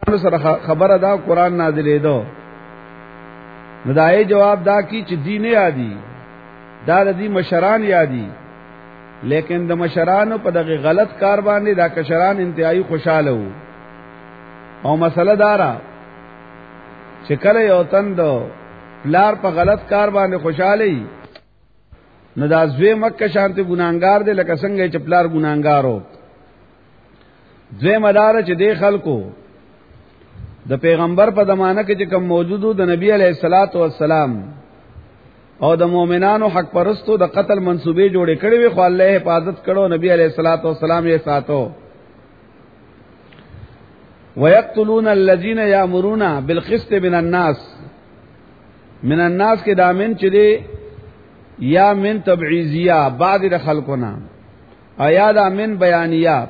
سره خبره دا قرآن نازلې دو نو دای جواب دا کی چې دین یادي دا د دې مشران یادي لیکن د مشرانو په دغه غلط کار باندې دا کشران انتهایی خوشاله وو او مسله دارا چې کله یو تند پلار په غلط کار باندې خوشاله ای نو دا زوی مکه شانته ګناګار دی لکه څنګه چې پلار ګناګارو زوی مدار چې دی خلکو د پیغمبر په زمانہ کې چې کوم موجودو د نبی علیہ الصلات والسلام او د مؤمنانو حق پرستو د قتل منسوبې جوړې کړې وي خو الله حفاظت کړو نبی علیہ الصلات والسلام یې ساتو ويقتلون الذين يأمرون بالقسط من الناس کې دامن چې دی یا من تبعیضیه بعض د خلقنا آیا دا من بیانیه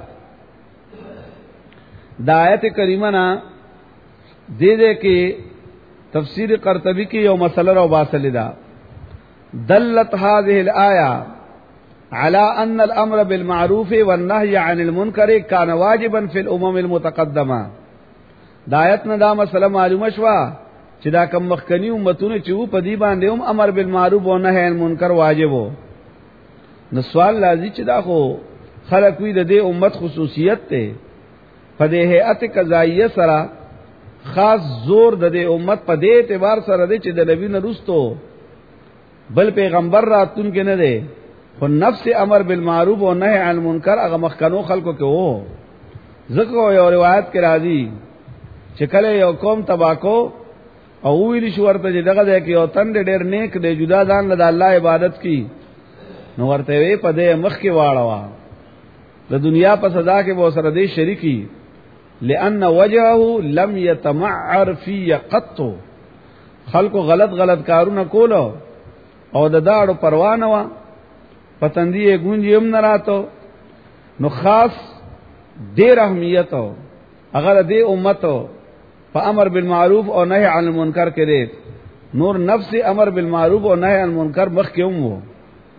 دا آیت کریمه نا دے کې تفسیر قرطبی کی یو مسئلہ رو باسل دا دلت هذه الآیة على أن الأمر بالمعروف والنهي عن المنکر كان واجبا في الأمم المتقدمة دا آیت نه دا مسئلہ معلومه شوا چې دا کم مخکنی امتونه چې وو په دې باندې هم امر بالمعروف او نهي عن المنکر واجب وو نو سوال لازم چې دا خو خلق وی د دې امت خصوصیت ته په دې هيئت قضایه سره خاص زور د دې امت په دې اعتبار سره دی چې د نبی نرستو بل پیغمبر راتون کې نه دی خو نفس امر بالمعروف او نهي عن المنکر هغه مخکنو خلکو کې وو ذکر یو روایت کې راځي چې کله یو قوم تباکو او ویل شو ورته چې دغه د یو تند ډېر نیک دی جدا ځان له الله عبادت کی نو ورته وی په دې مخ کې واړوا د دنیا په سزا کې به سره دې شریکی لأن وجهه لم يتمعر في قط خلق غلط کارونه کولو او د داړو پروا نه وا پتندې گونجي هم نه راتو نو خاص ډېر اهمیت او اگر دې امت په امر بالمعروف او نهي عن المنکر کې دې نور نفس امر بالمعروف او نهي عن المنکر مخ کې هم وو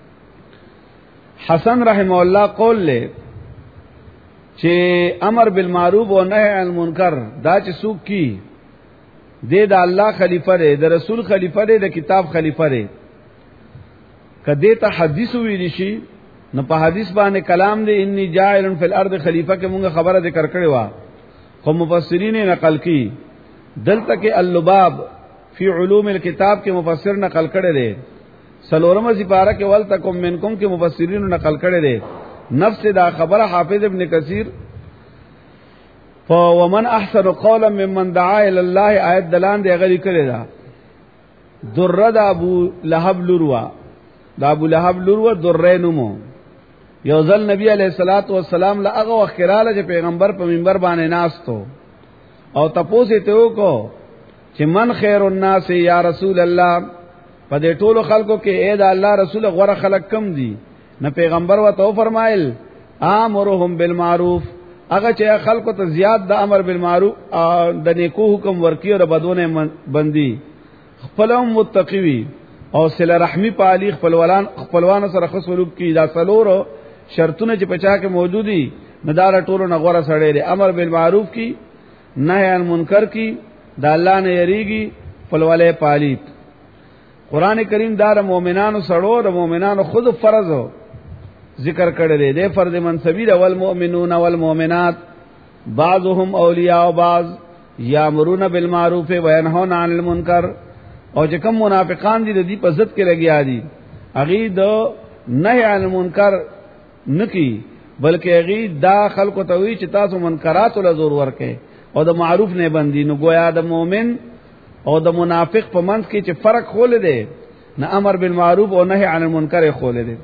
حسن رحم الله قول له چې امر بالمعروف او نهي عن المنکر دا چې څوک کی د الله خلیفہ دی د رسول خلیفہ دی د کتاب خلیفہ دی کدی ته حدیث ویل شي نو په حدیث باندې کلام دی انی جاعل فی الارض خلیفہ کې مونږه خبره ذکر کړې وا خو مفسرین نقل کی دلته کې اللباب فی علوم الكتاب کې مفسر نقل کړي دي سلورمه سپاره کې ولتکم منکم کې مفسرین نقل کړي دي نفس دا خبره حافظ ابن کثیر ومن احسن قولا ممن دعا الى الله آیت دلان دی غری کړي دا در د ابو لهب لوروا دا ابو لهب لوروا درینمو یو ځل نبی علیہ الصلات والسلام لا هغه وخراله چې پیغمبر په منبر باندې ناستو او تاسو ته وکړو چې من خیر الناس یا رسول الله په دې ټولو خلکو کې اے دا الله رسول غوړه خلق کم دي نه پیغمبر وته فرمایل امرهم بالمعروف هغه چې خلکو ته زیات د امر بالمعروف د نیکو حکم ورکی او بدونه بندي خپلهم متقوی او صله رحمی پالی خپلوان سره خصلوب کی دا سلورو شرطونه چې پچا کې موجودي ندار ټولو نغوره سړی دی امر بالمعروف کی نهی عن منکر کی دا الله نه یریږي خپلواله پالیت قران کریم دا مؤمنانو سړو د مؤمنانو خود فرض ذکر کړی دی فرض منصبی د والمؤمنون والمؤمنات بعضهم اولیاء بعض یامرون بالمعروف وینهون عن المنکر او چې کوم منافقان دي د دې په ضد کې لګیا دي اغي د نهی عن المنکر نکی بلکې اغي دا خلکو ته وی چې تاسو منکرات ول زور ورکې او د معروف نه بندي نو گویا د مؤمن او د منافق په منځ کې چې فرق خول دی نه امر بالمعروف او نهی عن المنکر خول دی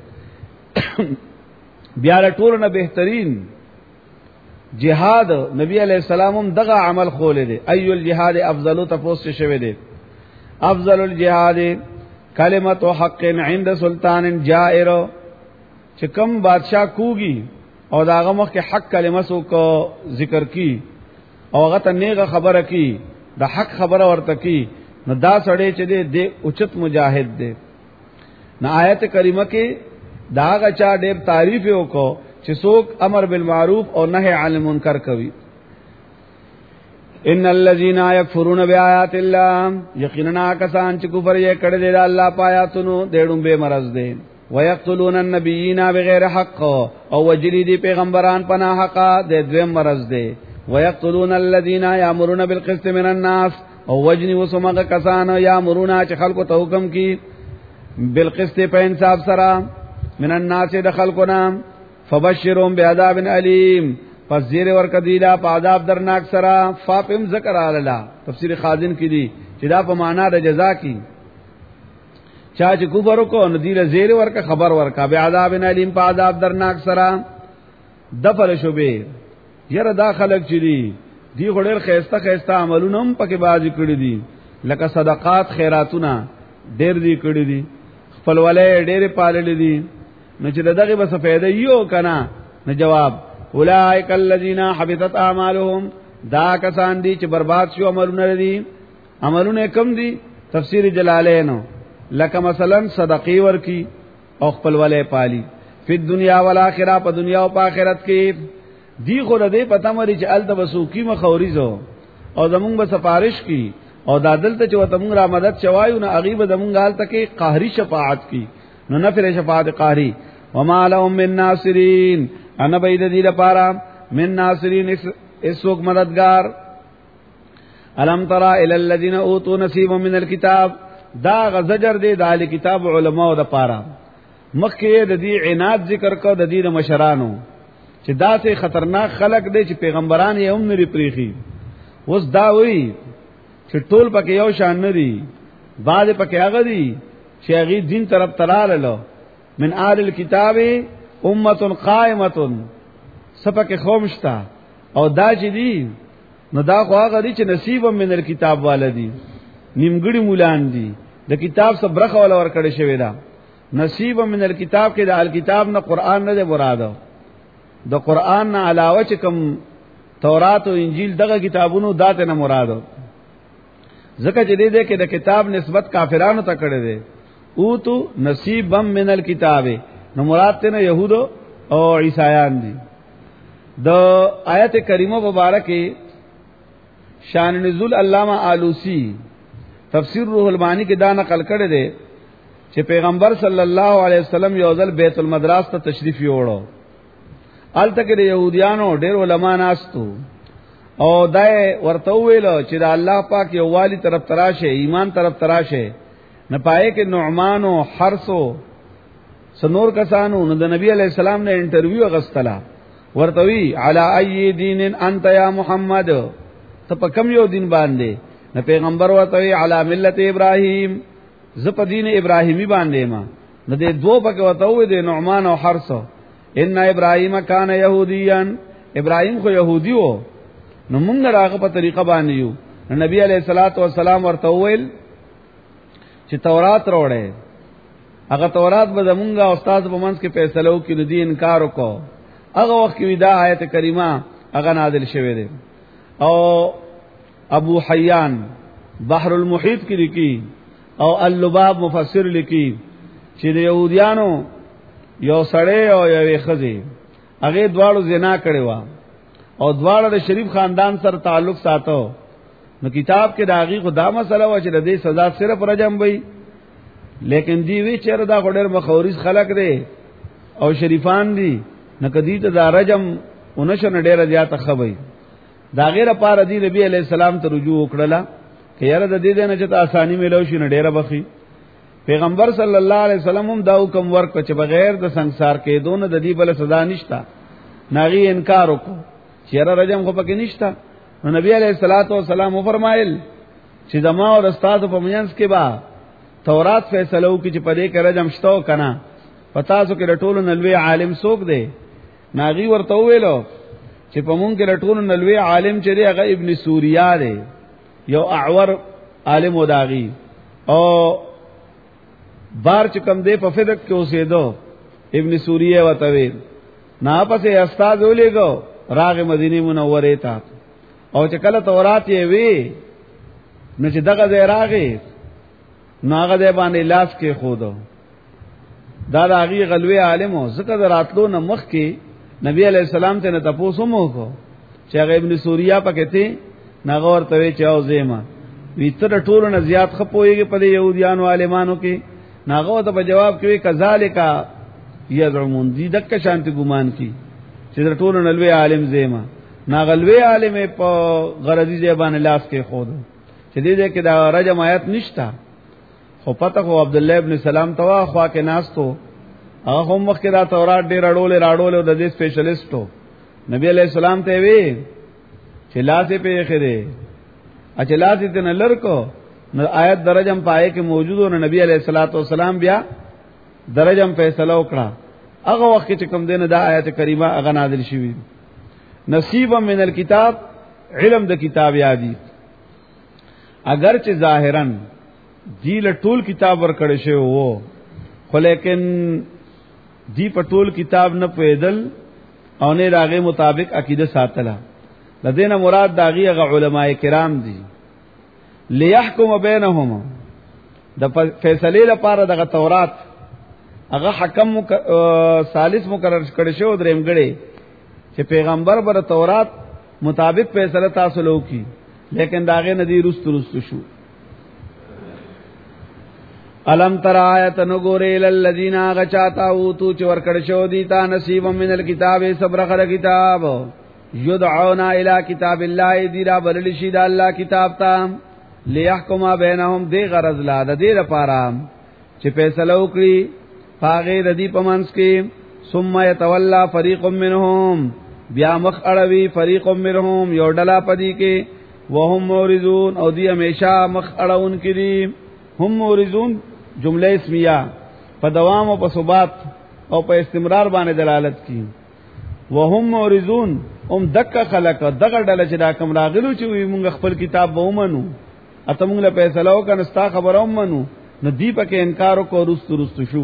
بیا له ټولو نه بهترین جهاد نبی علیہ السلام دغه عمل خول دی ایو الجهاد افضل تفوس شوی دی افضل الجهاد کلمت حق عند سلطان جائر چې کوم بادشاہ کوږي او داغه مخ کې حق کلمه سو کو ذکر کی او هغه ته نیغه خبره کی د حق خبره ورته کی نو دا سړی چې دی اوچت مجاهد دی نو آیت کریمه کې داغه چا ډېر تعریف وکړو چې څوک امر بالمعروف او نهی عن المنکر کوي ان الذين يكفرون بآيات الله یقینا کسان چې کفر یې کړی دی د الله پایاتونو دیړم به مرز دي ويقتلون النبيين بغیر حق او وجلی دی پیغمبران پنا حق د دویم مرز دي ويقتلون الذين يأمرون بالقسط من الناس او وجنی وسمغه کسان یامرون چې خلکو ته حکم کی بالقسط په انصاف سره من الناس د خلقنا فبشرهم بعذاب الیم پس زیر ورکدیلا په عذاب درناک سره فاپم ذکر الله تفسیر خازن کی دی چې دا په معنا د جزا کی چا چې کفر کو ندیله زیر ورک خبر ورکا بعذاب الیم په عذاب درناک سره دفر شوبه یره دا خلق چری دی غړل خيسته خيسته عملونه هم پکې بازی کړی دي لکه صدقات خیراتونه ډېر دي کړی دي خپل ولې ډېر پالل دي نو چې دغه بس فائدہ یو کنا نو جواب اولئک الذین حبطت اعمالهم دا کسان دي چې برباد شو عملونه دي عملونه کم دي تفسیر جلالین لکه مثلا صدقې ورکی او خپل ولې پالي په دنیا او آخرت په دنیا او آخرت کې دی خو دې پته مری چې ال تبسوکی مخوریزو او زمونږ به سفارش کی او دادلته چې وتمون را مدد شوایو نه غیب زمونږ حالت کې قهری شفاعت کی نو نفر شفاعت قهری وما لهم من ناصرین انا بيد دې لپاره من ناصرین اسوک مددگار الم ترى الى الذين اوتوا نصيبا من الكتاب دا غزجر دې د کتاب علماء د پاره مخکې د دې عناد ذکر کو د دې مشرانو چې دا ته خطرناک خلق دی چې پیغمبران یې هم نری پریخي اوس دا وی چې ټول پکې یو شان ندي بعض پکې هغه دي چې هغه دین طرف تراله من آل الكتاب امه قائمه سپکه خومشتا او دا چې دي نو دا خو هغه دي چې نصیب من الكتاب والدي نیمګړي مولان دي د کتاب سره برخه ولا ور کړی شوی دا نصیب من الكتاب کې د الکتاب نه قران نه مراده د قران نه علاوه چې کوم تورات او انجیل دغه کتابونو داته نه مرادو ځکه چې دې کې د کتاب نسبت کافرانو ته کړی دی او تو نصیبا من الكتاب نو مراد ته نه يهودو او عیسایان دي د آیت کریمه مبارکه شان نزول علامہ آلوسی تفسیر روح المعانی کې دا نقل کړی دی چې پیغمبر صلی الله علیه وسلم یو ځل بیت المدرس ته تشریف یوړو آلته کې د يهوديانو ډېر علما ناستو او دای ورته ویل چې د الله پاک یو والی طرف تراشه ایمان طرف تراشه نه پائے کې نعمان او حرسو سنور کسانو نو د نبی علی السلام نه انټرویو غستلا ورته وی علی ای دین انت یا محمد ته په کوم یو دین باندې نه پیغمبر ورته وی علی ملت ابراهیم ز په دین ابراهیمی باندې ما نه د دوه پکې ورته وی د نعمان او حرسو ان ابراهیم کان یهودیا ابراهیم خو یهودی وو نو موږ راغه په طریقه باندې یو نبی علیہ الصلوۃ والسلام ورته ویل چې تورات وروړې هغه تورات به زمونږه استاد په منځ کې فیصله وکړي د دین انکار وکړو هغه وخت کې دا آیت کریمه هغه نازل شوه دی او ابو حیان بحر المحیط کې لیکي او اللباب مفسر لیکي چې د يهوديانو یو سړی او یو خزي هغه دواړو زنا کړي وا او دواړو د شریف خاندان سره تعلق ساتو نو کتاب کې داغي خدا مسله و چې د دې سزا صرف رجم وي لیکن دی وی چیرې دا غډر مخوريز خلق دی او شریفان دي نو کدی ته دا رجم اونشن ډیره زیاته خوي دا غیره پار دی نبی علی السلام ته رجوع وکړه چې یاره د دې نه چې آسانی ملو شي نه ډیره بخي پیغمبر صلی الله علیه وسلم هم دا حکم ورک چې بغیر د ਸੰسار کې دونه د دې بل سزا نشتا ناغي انکار وکړو چیرې رجم خو پکې نشتا نو نبی علیہ الصلوۃ والسلام فرمایل چې زما او استاد په منځ کې با تورات فیصله وکړي چې پدې کې رجم شتو کنه پتا سو کې رټول نلوي عالم څوک دی ناغي ورته ویلو چې په مونږ کې رټول نلوي عالم چې دی هغه ابن سوریا دی یو اعور عالم وداغي او بار چې کم دی په فدق کې اوسېدو ابن سوریا وتوی نه پسې استاد ولېګو راغ مدینه منوره ته او چې کله تورات یې وی نو چې دغه ځای راغی ناغه ځای باندې لاس کې خودو دا راغي غلوی عالمو زکه دراتلو نه مخ کې نبی علیہ السلام ته نه تاسو مو کو چې هغه ابن سوریا پکې ته نغور ته چې او زیما ویتر ټولو نه زیات خپويږي په يهوديانو عالمانو کې ناغو ته جواب کوي کذالک یزعمون دي دک شانتی ګمان کی چې ټولو نلوي عالم زیما ناغلوي عالم په غرضی زبان لاس کې خود چې دې کې دا رجم آیت نشتا خو پته خو عبد الله ابن سلام توا خوا کې ناستو هغه هم وخت دا تورات ډېر راډول د دې سپیشلیسټو نبی علیہ السلام ته وی چې لاسه په خره اچلاسه ته نلر کو نو آیت درجم پائے کې موجود او نبی علیہ الصلوۃ والسلام بیا درجم فیصله وکړه هغه وخت چې کوم دینه دا آیت کریمه هغه نازل شوی نصیبا من الكتاب علم د کتاب یادی اگر چې ظاهرا دی له ټول کتاب ورکړی شوی وو خو لیکن دی په ټول کتاب نه پیدل او نه راغه مطابق عقیده ساتله لدینا مراد داغي هغه علماء کرام دي ليحكم بينهم د فیصله لپاره دغه تورات هغه حکم ثالث مقرر کړی شو درېمګړي چې پیغمبر بر تورات مطابق فیصله تاسو لوکي لیکن داغه ندی رست شو الم تر آیت نګورې للذین غچاتا اوتو چې ورکړ شو دي تا نصیب من الكتاب صبر غره کتاب یدعونا الی کتاب الله دی را بلل شي د الله کتاب ته لیحکم بینهم دی غرض لا د دې لپاره چې فیصله وکړي پاغه د دې پمنس کې ثم يتولى فريق منهم بیا مخ اړوي فريق منهم یو ډلا پدی کې وهم مورزون او دی همیشه مخ اړون کې دي هم مورزون جمله اسمیه په دوام او په ثبات او په استمرار باندې دلالت کوي وهم مورزون دک خلق دغه ډله چې دا کوم راغلو چې موږ خپل کتاب به ومنو اته موږ له فیصله وکړو ستا خبره ومنو نو دی په کې انکار وکړو رست شو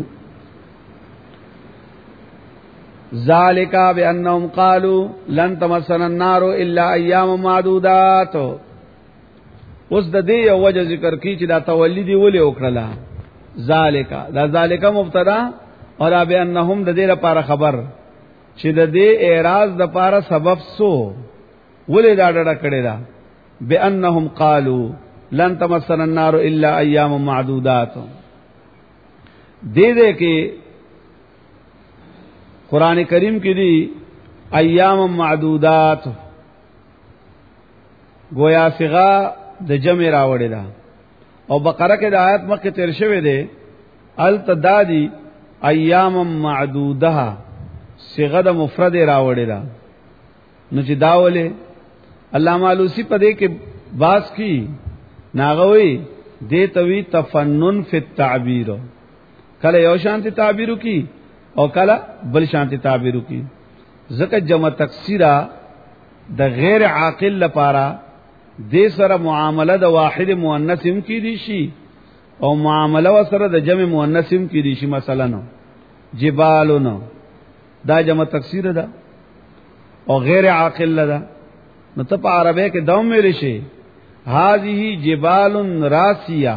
ذالک بانهم قالوا لن تمسنا النار الا ایام معدودات اوس د دې یو وجه ذکر کی چې دا تولیدی ولې وکړه ذالک مبتدا اور بانهم د دې لپاره خبر چې د دې اعراض د لپاره سبب سو ولې دا ډډه کړی دا بانهم قالوا لن تمسنا النار الا ایام معدودات دې کې قران کریم کې دی ایام معدودات گویا صيغه د جمع راوړی دا او بقره کې د آیت مخکې تیر شوی دی التدادی ایام معدوده صيغه د مفرد راوړی دا نو چې داوله علامه علوسی په دې کې باس کی ناغوي دې توی تفنن فی التعبیر کله یو شانتی تعبیر کی او کله بل شانتی تعبیر کی ځکه جمع تکسیرا د غیر عاقل لپاره دې سره معامله د واحد مؤنث هم کی دي شي او معامله سره د جمع مؤنث هم کی دي شي مثلا جبالونو دا جمع تکسیر ده او غیر عاقل ده نو ته په عربی کې دوم ویل شي هذه جبال راسیه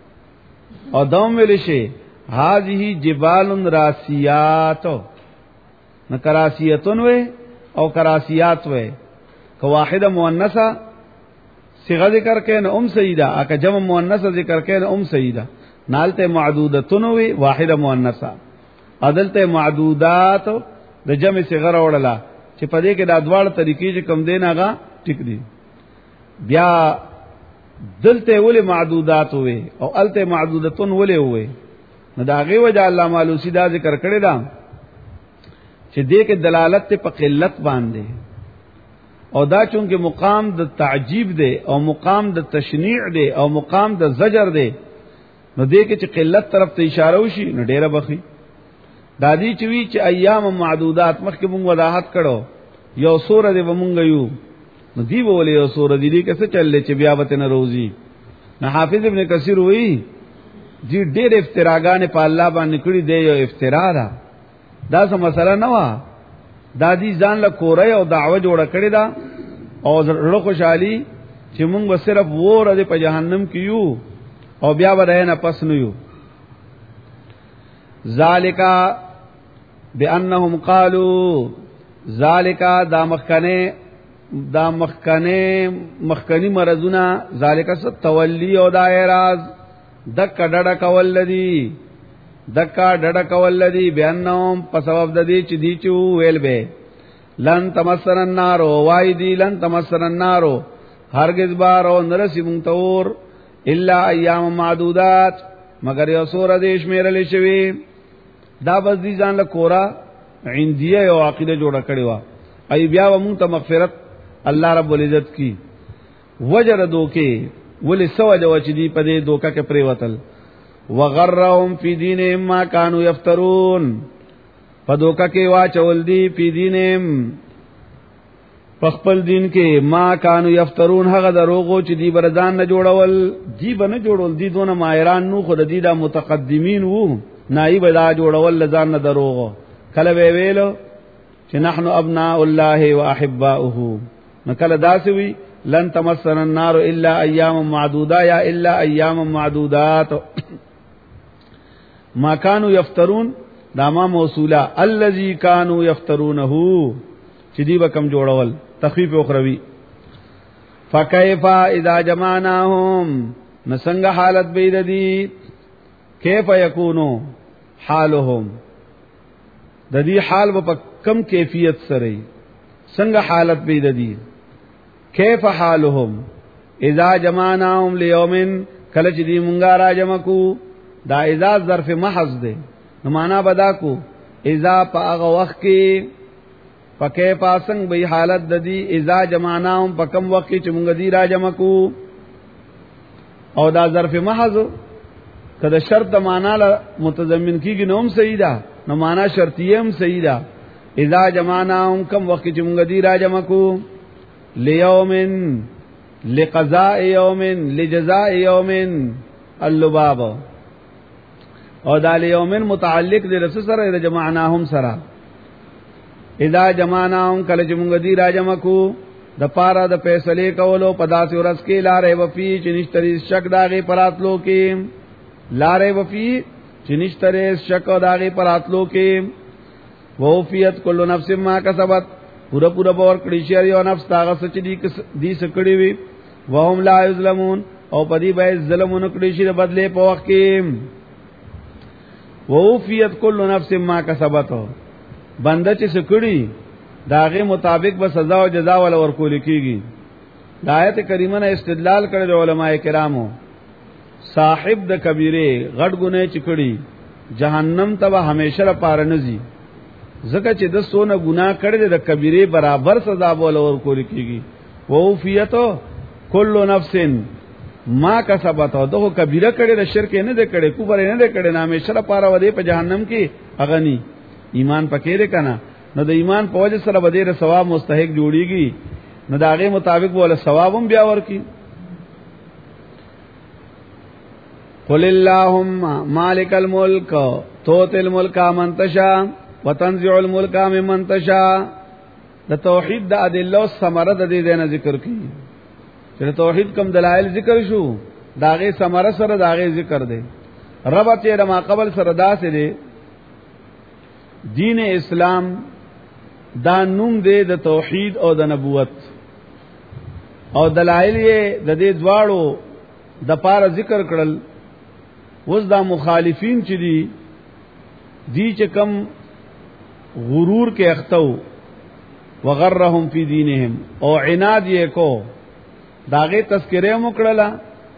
او دوم ویل شي هذه جبال راسیات نو کراسیتون وې او کراسیات وې که واحده مؤنثه صيغه ذکر کین سیدا اکه جمع مؤنثه ذکر کین سیدا نالته معدودتون وی واحده مؤنثه عدلته معدودات د جمع صيغه وړلا چې په دې کې د ادوار طریقې چې کم دین هغه ټیک دي بیا دلته ولې معدودات وي او الته معدودتون ولې وي نو دا غي وجه الله مالوسی دا ذکر کړی دا چې دې کې دلالت په قلت باندې او دا چونکه مقام د تعجیب دی او مقام د تشنیع دی او مقام د زجر دی نو دې کې چې قلت طرف ته اشاره وشي نو ډیره بخي دادی چوي چې ایام معدودات مخکې مونږ وضاحت کړو یو سورہ دی مونږ یو نو دی بوله یو سورہ دی کیسه چللې چې بیا وته نه روزي نه حافظ ابن کثیر وی جی ډېر افتراګان په الله باندې کړی دی یو افترا دا څه مسله نه و دادی ځان له کورې او دعوه جوړه کړی دا او زړه خوشحالي چې مونږ صرف وره په جهنم کې یو او بیا به نه پس نه یو ذالک بانهم قالوا ذالک دا مخکنه دا مخکنی مرضونه ذالک تولی او دا اعراض دک ډډه کول لدی بیانهم په سبب د دې چې دی چې ویل به لن تمسن النار وای دی لن تمسن النار هرگز بار او نرسی مونتور الا ایام معدودات مگر یو سور دیش میرا لشوی دا بس دی ځان له کورا عندیه او عقیده جوړه کړی وا ای بیا و مونږ ته مغفرت الله رب العزت کی وجر دوکې ولې سوجه وچ دی په دې دوکا کې پریوتل وغرهم فی دینهم ما كانوا یفترون په دوکا کې واچول دی فی دینهم خپل دین کې ما كانوا یفترون هغه دروغو چې دی بردان نه جوړول دی بنه جوړول دی دونه ماهران نو خود دی دا متقدمین وو نایب دا جوړول لزان نه دروغو کله ویلو چې نحنو ابناء الله واحباؤه نو کله داسوي لن تمسنا النار الا ايام معدوده یا الا ايام معدودات ما كانوا يفترون دا ما موصوله الذي كانوا يفترونه چې دی بکم جوړول تخفیف اخروی فكيف اذا جمعناهم نسنگ حالت بيد دي كيف يكونوا حالهم د دې حال په کم کیفیت سره څنګه حالت بيد دي كيف حالهم اذا جمعناهم ليوم کله چې دی مونږه را جمع کو دا اذا ظرف محض ده نو معنا بدا کو اذا پاغه وخت کې پکې پاسنګ به حالت د دې اذا جمعناهم پکم وخت چې مونږ دی را جمع کو او دا ظرف محض کله شرط معنا متضمن کیږي نوم صحیح ده نو معنا شرطیه هم صحیح ده اذا جمعناهم کم وخت چې مونږ دی را جمع کو لیوم لقضاء یوم لجزاء یوم اللباب او دا لیوم متعلق دی رسول سره اذا جمعناهم سره اذا جمعناهم کله چې مونږ دی را جمع کو د پارا د فیصله کولو پداسې ورځ کې لارې وفي چې نشتري شک داغه پراتلو کې لارې وفي چې نشتري شک داغه پراتلو کې ووفیت کل نفس ما کسبت پورا باور کړی شي یو نفس تاغه سچ دی سکړی وي وهم لا یظلمون او پدی به ظلمونه کړی شي د بدله په وخت کې ووفیت کل نفس ما کسبت بنده چې سکړی داغه مطابق به سزا او جزا ول ورکول کیږي د آیت کریمه نه استدلال کړی علماء کرامو صاحب د کبیره غټ ګناه چکړي جهنم ته همیشه لپاره نزي زکه چې د سونه ګناه کړی د کبیره برابر سزا ول ورکول کیږي ووفیتو کل نفس ما کسبت دغه کبیره کړي د شرک نه د کړي کوبر نه د کړي نامه شر پاره ودی په جهنم کې اغنی ایمان پکې لري کنه نو د ایمان په وجه سره به ډېر ثواب مستحق جوړیږي نو داغه مطابق بوله ثواب هم بیا ورکی قل اللهم مالک الملک توت الملک من تشاء وتنزع الملک ممن تشاء د توحید د ادله ثمره د دې نه ذکر کی چې توحید کوم دلایل ذکر شو داغه ثمره سره داغه ذکر دی ربط یې ما قبل سره داسې دی دین اسلام دا نوم دی د توحید او د نبوت او دلایل یې د دې دواړو د پاره ذکر کړل وز دا مخالفین چې دی چې کم غرور کې اختو وغرهم فی دینهم او عناد یې کو داغه تذکرې مکړه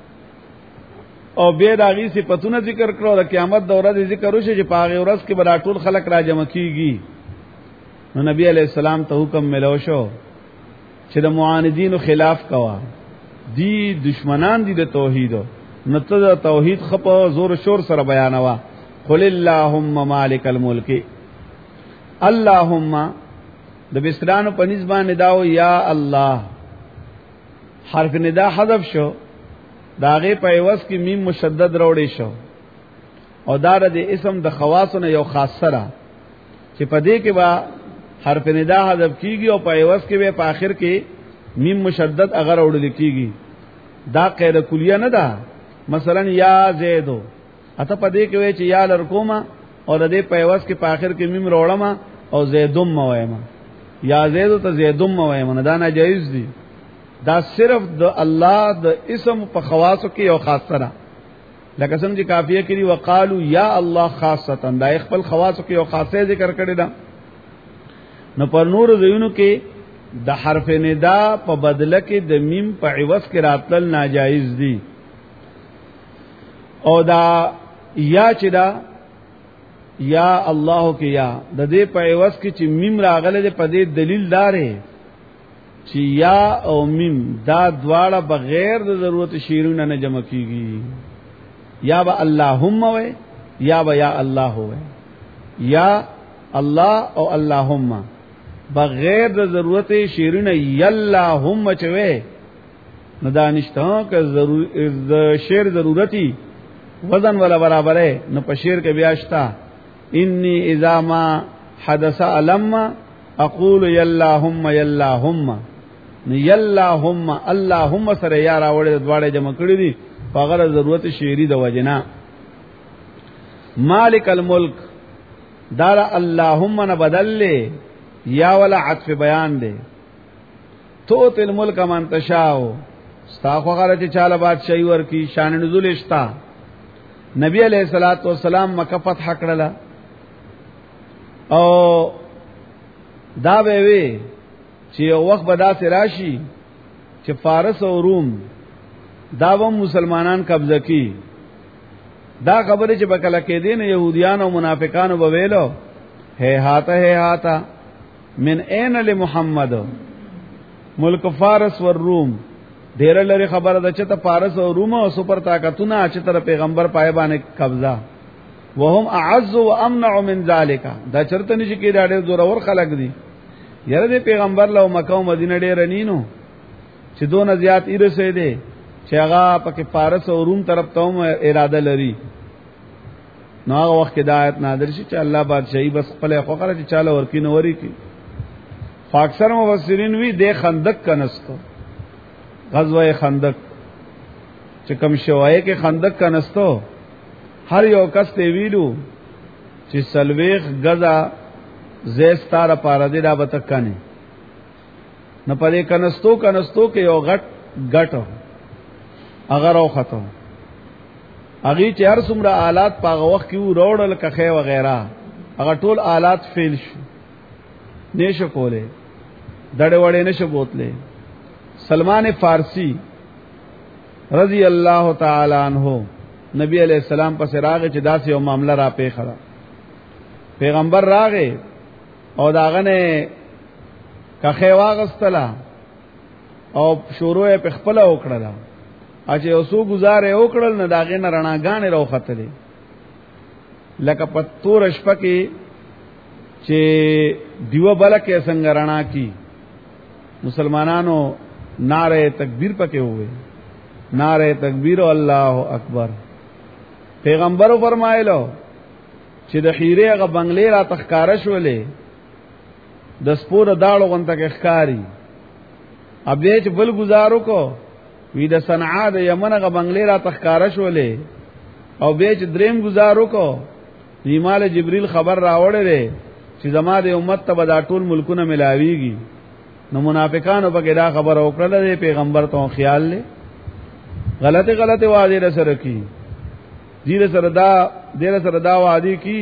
او به داغي صفاتونه ذکر کړو د قیامت دوره د ذکر وشي چې پاغه ورځ کې بل ټول خلق را جمع کیږي نو نبی علیہ السلام ته حکم ملو شو چې د معاندینو خلاف کوا دی دشمنان دي د توحید نو ته د توحید خپ زور شور سره بیانوا قل اللهم مالک الملک اللهم د بسرانو په نسبت نداو یا الله حرف ندا حذف شو داغه په ایواز کې میم مشدد راوړې شو او دا د اسم د خواصونو یو خاصه را چې په دې کې با حرف ندا حذف کیږي او په ایواز کې به په آخر کې میم مشدد اگر راوړل کیږي دا قاعده کلیه نه ده مثلا یا زیدو اته په دې کې وای چې یا لرکوما او د دې په ایواز کې په آخر کې میم راوړم او زیدم وایم یا زید ته زیدم وای من دا ناجایز دي دا صرف د الله د اسم په خواصو کې یو خاصه ده لکه څنګه چې کافیه کړي وقالو یا الله خاصه دا خپل خواصو کې یو خاصه ذکر کړی دا نو پر نور زینو کې د حرف ندا په بدله کې د میم په عوض کې راتل ناجایز دي او دا یا چې دا یا الله کې یا د دې په عوض کې چې میم راغله په دې دلیل دارې چې یا او میم دا دواړه بغیر د ضرورت شیرونه نه جمع کیږي یا با اللهم وای یا با یا الله وای یا الله او اللهم بغیر د ضرورت شیرونه یلهم چوي نو دانشته که ضرورت شیر ضرورتي وزن ولا برابر نو په شیر کې بیا شتا انی اذا ما حدث علم اقول یلهم یلهم یلهم اللهم سره یا راوړې دواړه جمع کړې دي فغره ضرورت شیری د وجنا مالک الملک دار اللهم نه بدل یا ولا عطف بیان دے تو تل ملک من تشاو ستا خو غره چې چاله بادشاہي ورکی شان نزول اشتا نبی علیہ الصلوۃ والسلام مکه فتح کړلا او دا به وی چې یو وخت به داسې راشي چې فارس او روم دا و مسلمانان قبضه کی دا خبره چې بکله کې دین يهوديان او منافقان وبویلو ہے هاتا من این لمحمد ملک فارس و روم ډیر لري خبره ده چې ته فارس او روم او سپر طاقتونه چې تر پیغمبر پای باندې قبضه وهم اعز و امنع من ذالک دا چرته نشي کې دا ډېر زور اور خلق دي یره دې پیغمبر له مکه او مدینه ډېر نینو چې دون زیات ایرسه دي چې هغه پکې فارس او روم طرف ته اراده لري نو هغه وخت کې د آیت نازل شي چې الله بادشاہي بس خپل خوخره چې چاله ورکی نو وري کی فاکثر مفسرین وی د خندق کنستو غزوه خندق چې کوم شوای کې خندق کنستو هر یو کس ته ویلو چې سلويخ غزا زیستاره پاره دی دا بتکنه نو پدې کنستو کې یو غټ اگر او خطو اغي چې هر څومره آلات پاغه وخت کې وروړل کخه وغیرہ هغه ټول آلات فیل شو نشه کوله دړې وړې نشه بوتله سلمان فارسی رضی الله تعالی عنہ نبی علیہ السلام پس راغه چې داسې یو معاملہ را پیښه پیغمبر راغه او داغه نه کخه واغستلا او شروع په خپل وکړه اچھا اوسو گزارې وکړل نه داغه نه رڼاګانې راوختلې لکه پتور شپه کې چې دیو بلکې څنګه رڼا کی مسلمانانو نعره تکبیر پکې وې نعره تکبیر الله اکبر پیغمبر فرمایلو چې د خیره غ بنگلې را تخکارش ولې د سپور داړو غونته کې ښکاری ابې چې بل گزارو کو وی د صنعا د یمن غ بنگلې را تخکارش ولې او به چې دریم گزارو کو ایمال جبريل خبر راوړل چې زما د امت ته دا ټول ملکونه ملاويږي نو منافقانو په کې دا خبر وکړل پیغمبر ته خیال لې غلطه وعده سره کی دیر سره دا وعده کی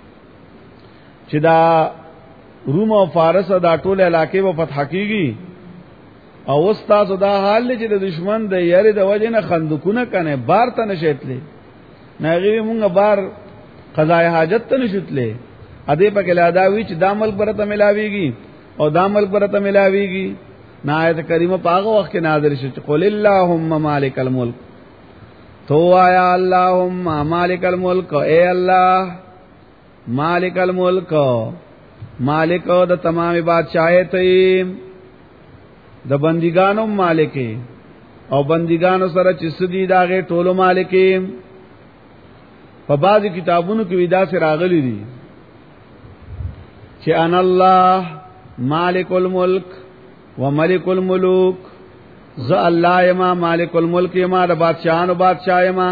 چې دا روم او فارس دا ټول علاقې په فتح کیږي او استاد دا حال چې د دشمن د یاري د وجه نه خندقونه کنه بار ته نشیتلې ناغي مونږه بار قضای حاجت ته نشیتلې اده په کې لاداوی چې د عمل برته ملاويږي او د عمل برته ملاويږي آیت کریمه پاغه وخت کې نازل شو چې قل اللهم مالک الملک تو آیا اللهم مالک الملک اے الله مالک الملک مالک د تمام بادشاہت د بندګانو مالک او بندګانو سره چې سدي داغه ټولو مالک په بعضی کتابونو کې ودا سره راغلي دي چې ان الله مالک الملک وملک الملوک ز الله یما مالک الملک یما د بادشاہانو بادشاہ یما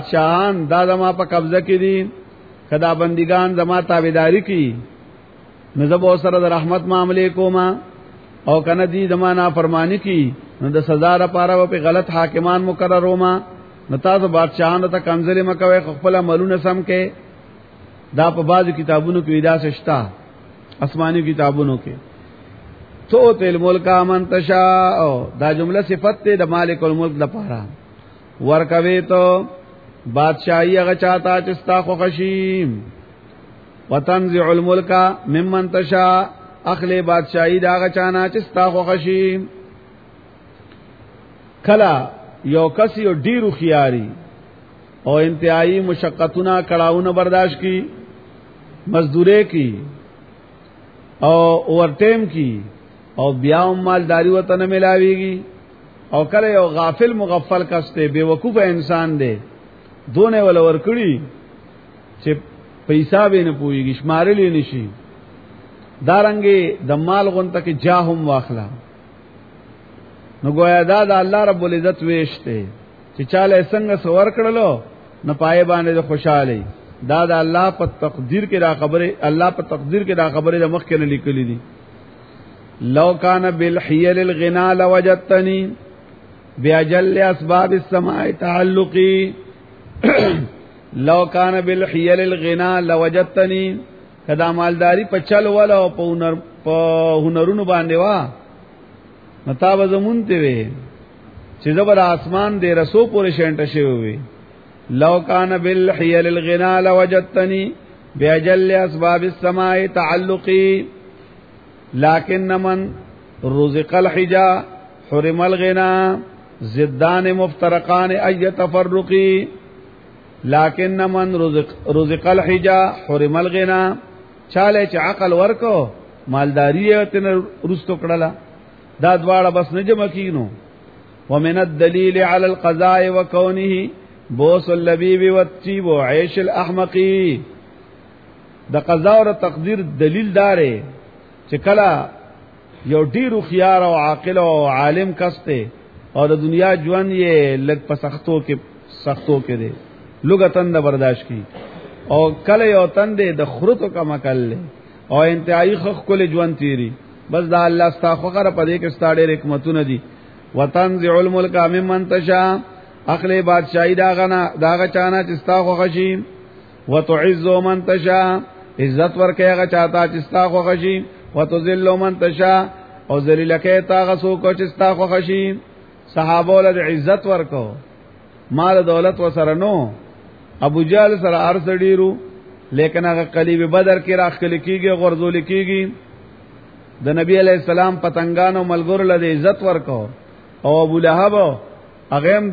بادشاہان دا زما په قبضه کې دي کدا بندگان زما تابعداري کوي نزب سره د رحمت معاملې کوما او کنه دي دمانا فرمانی کی نو د سزا لپاره په غلط حاکمان مقرر وما نو تاسو بادشاہانو ته کمزلي مکوي خپل عملونه سم کې دا په بعض کتابونو کې دا سشتا آسمانی کتابونو کې تو تل ملک من تشاء دا جمله صفت ده د مالک الملک لپاره ورکوي تو بادشاہي هغه چاته چې ستا خو خشیم وتنزع الملک ممن تشاء اخلی بادشاہی دا هغه چانه چې ستا خو خشیم کلا یو کس یو ډیرو خياري او انتهایی مشقتونه کړهونه برداشت کی مزدوری کی او اوور ټیم کی او بیا مالداری وته نه ملاويږي او کله یو غافل مغفل کسته بیوقوف انسان دی دونه ول ور کړی چې پیسې به نه پويږي شمارلې نشي دارنګي د مال غونته کې جاهم واخلا نو گویا دا د الله رب العزت وېشته چې چاله څنګه سور کړلو نه پای باندې خوشاله دا د الله په تقدیر کې را خبره الله په تقدیر کې را خبره د مخ کې نه لیکلې دي لو کان بالحیل الغنا لوجدتنی باجل اسباب السماء تعلقی لو کان بالحیل الغنا لوجدتنی کدا مالداری په چل ولا او په هنرونو باندې وا مطاب زمون ته وي چې زبر اسمان دې رسو پورې شنټه شوی وي لو کان بالحیل الغنا لوجدتنی باجل اسباب السماء تعلقی لكن من رزق الحجا حرم الغنا زدان مفترقان اي تفرقي لكن من رزق الحجا حرم الغنا چاله چې عقل ورکو مالداری ته رستو کړلا دا دواړه بس نه جمع کینو ومن الدليل على القضاء وكونه بوس اللبيب والطيب وعيش الاحمقي د قضاء او تقدیر دلیل داره چې کلا یو ډیرو خيار او عاقل او عالم کسته او د دنیا ژوند یې لګ په سختو کې دی لغتن د برداشت کی او کله یو تند د خرطو کا مکل او انتهایی خخ کول ژوند تیری بس دا الله استغفر په دې کې ستاړي حکمتونه دي وتنزع الملک ممن تشاء اخلی بادشاہی داغه چانا چې ستا خو خشیم وتعز من تشاء عزت ورکه هغه چاته چې ستا خو خشیم وتذل من تشاء او ذلیل کې تاغه سو کو چې ستا خو خشیم صحابه ول عزت ورکو مال دولت وسره نو ابو جهل سره ارس ډیرو لیکن هغه قلیب بدر کې راخل کیږي غرزول کیږي د نبی علی السلام پتنګانو ملګر له عزت ورکو او ابو لهب اغم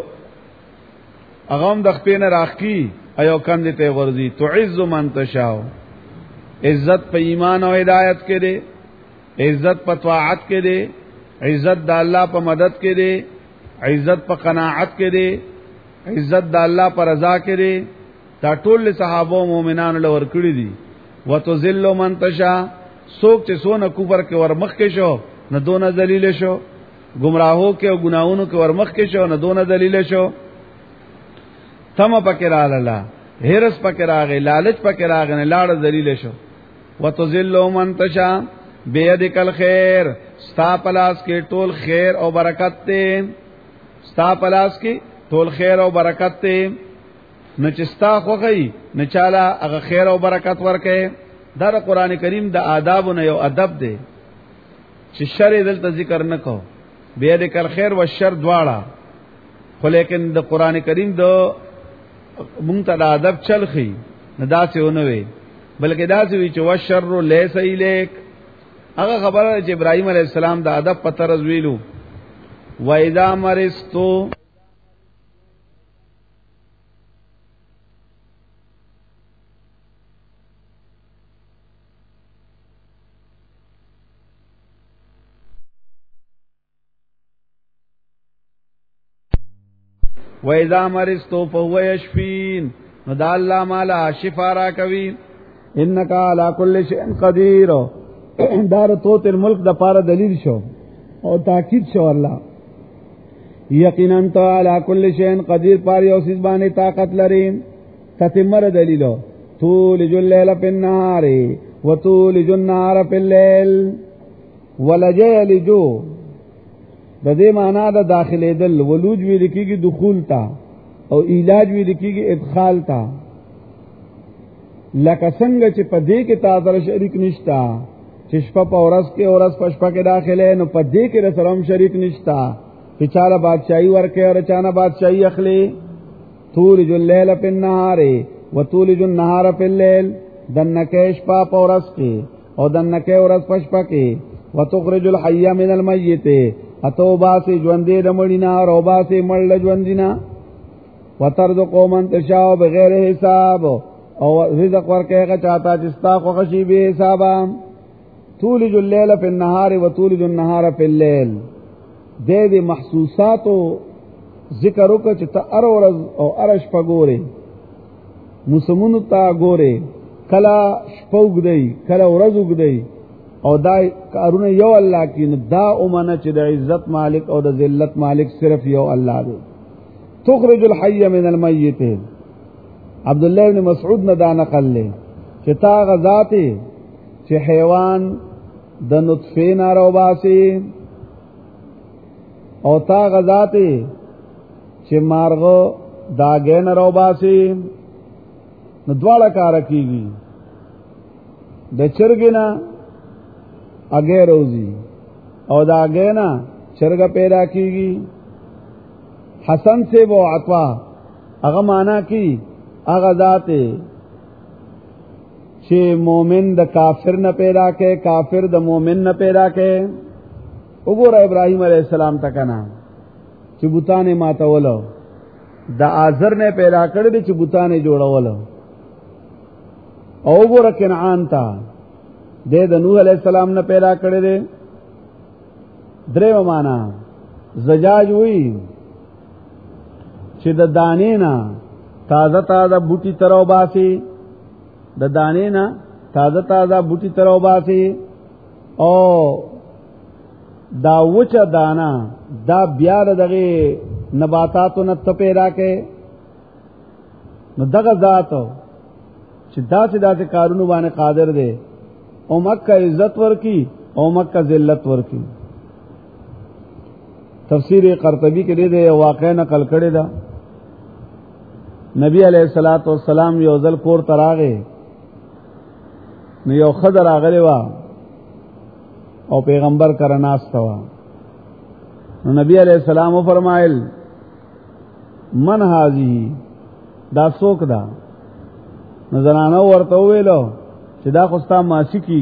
د خپینه راخی ایو کندې ته ورزي تعز من تشاء عزت په ایمان او ہدایت کې دی عزت په طاعت کې دی عزت د الله په مدد کې دی عزت په قناعت کې دی عزت د الله پر رضا کې دی دا ټول صحابه او مؤمنانو لور کړی دي وتذل من تشاء سوک چې سونه کوفر کې ورمخ کې شو نه دونه ذلیل شو گمراهو کې او ګناہوں کې ورمخ کې شو نه دونه ذلیل شو تم پکې رااله هرس پکې راغی لالچ پکې راغی نه لاړ ذلیل شو وتذل من تشاء بيدک الخير ستا پلاس کې ټول خیر او برکت ته ستا پلاس کې ټول خیر او برکت ته نه چستا خوغی نه چاله هغه خیر او برکت ورکه دا قرآن کریم د آداب نه یو ادب دی چې شر دلته ذکر نکو بيدک الخير والشر دواړه خو لیکن د قرآن کریم د مونږ ته د ادب چلخي نه داسې ونه وي بلکې داسې وي چې والشر ليس الیک هغه خبره چې ابراهيم عليه السلام د ادب په طرز ویلو وَإِذَا مَرِضْتُ وَإِذَا مَرِضْتُ فَهُوَ يَشْفِينِ نو دا الله مالا شفا را کوي انک علی کل شیء قدیر دار توت الملک د پاره دلیل شو او تاکید شو الله یقینا تو علی کل شیء قدیر پاره او سیس باندې طاقت لري تتمر دلیلو طول جل لیل فی النهار وتولج النهار فی الليل ولج یلجو د دې معنا د داخلي دل ولوج وی لیکيږي دخول تا او علاج وی لیکيږي ادخال تا لکه څنګه چې په دې کې تعذر شریک نشتا چې شپه په ورځ کې ورځ په شپه کې داخله نو په دې کې رسوم شریک نشتا چې چاله بادشاہي ورکه او چانه بادشاہي اخلي تولج الليل فی النهار وتولج النهار فی الليل دنکه شپه په ورځ کې او دنکه ورځ په شپه کې وتخرج الحي من الميت اتوبا سے ژوندې د مړینا او روبا سے مړ ژوندینا وترزق من تشاء بغیر حساب او رزق ورکه هغه چاته چې ستا خو خشي به حساب تولج الليل في النهار وتولج النهار في الليل دې محسوساتو ذکر وکړه چې ته ار ورځ او ارش پګوري موسمونو ته ګوري کلا شپوګدی کلا ورځ وګدی او دا کارونه یو الله کې نه دا اومنه چې د عزت مالک او د ذلت مالک صرف یو الله دی تخرج الحي من الميت عبد الله بن مسعود نه دا نقل لې چې تا غذاته چې حیوان د نطفه نارو باسي او تا غذاته چې مارغو داګې نارو باسي نو دواړه کار کوي د چرګینا اگے روزی او دا اگے نا چرګ پیدا کیږي حسن سے وہ عطا هغه معنا کی هغه ذات چې مومن د کافر نه پیدا کړي کافر د مومن نه پیدا کړي وګوره ابراهيم عليه السلام تکنا چې بوتانه ماتولو د آزر نه پیدا کړي چې بوتانه جوړولو او وګوره کنعان تا د نوح علیہ السلام نه پیدا کړی دی درېو معنا زجاج وی چې د دانې نه تازه تازه بوټي ترو باسي د دانې نه تازه تازه بوټي ترو باسي او دا وچه دانا دا بیا دغه نباتاتو نه ته پیدا کې نو دغه ذات چې داسې کارونه باندې قادر دی او مکه عزت ورکی او مکه ذلت ورکی تفسیر قرطبی کې دې واقع نقل کړی دا نبی علیہ الصلوۃ والسلام یو ځل کور تراغه نو یو خضر راغلی وا او پیغمبر کرناست وا نو نبی علیہ السلام فرمایل من هذه دا څوک دا نو زنانو ورته ویلو چې دا خوستا ماسی کی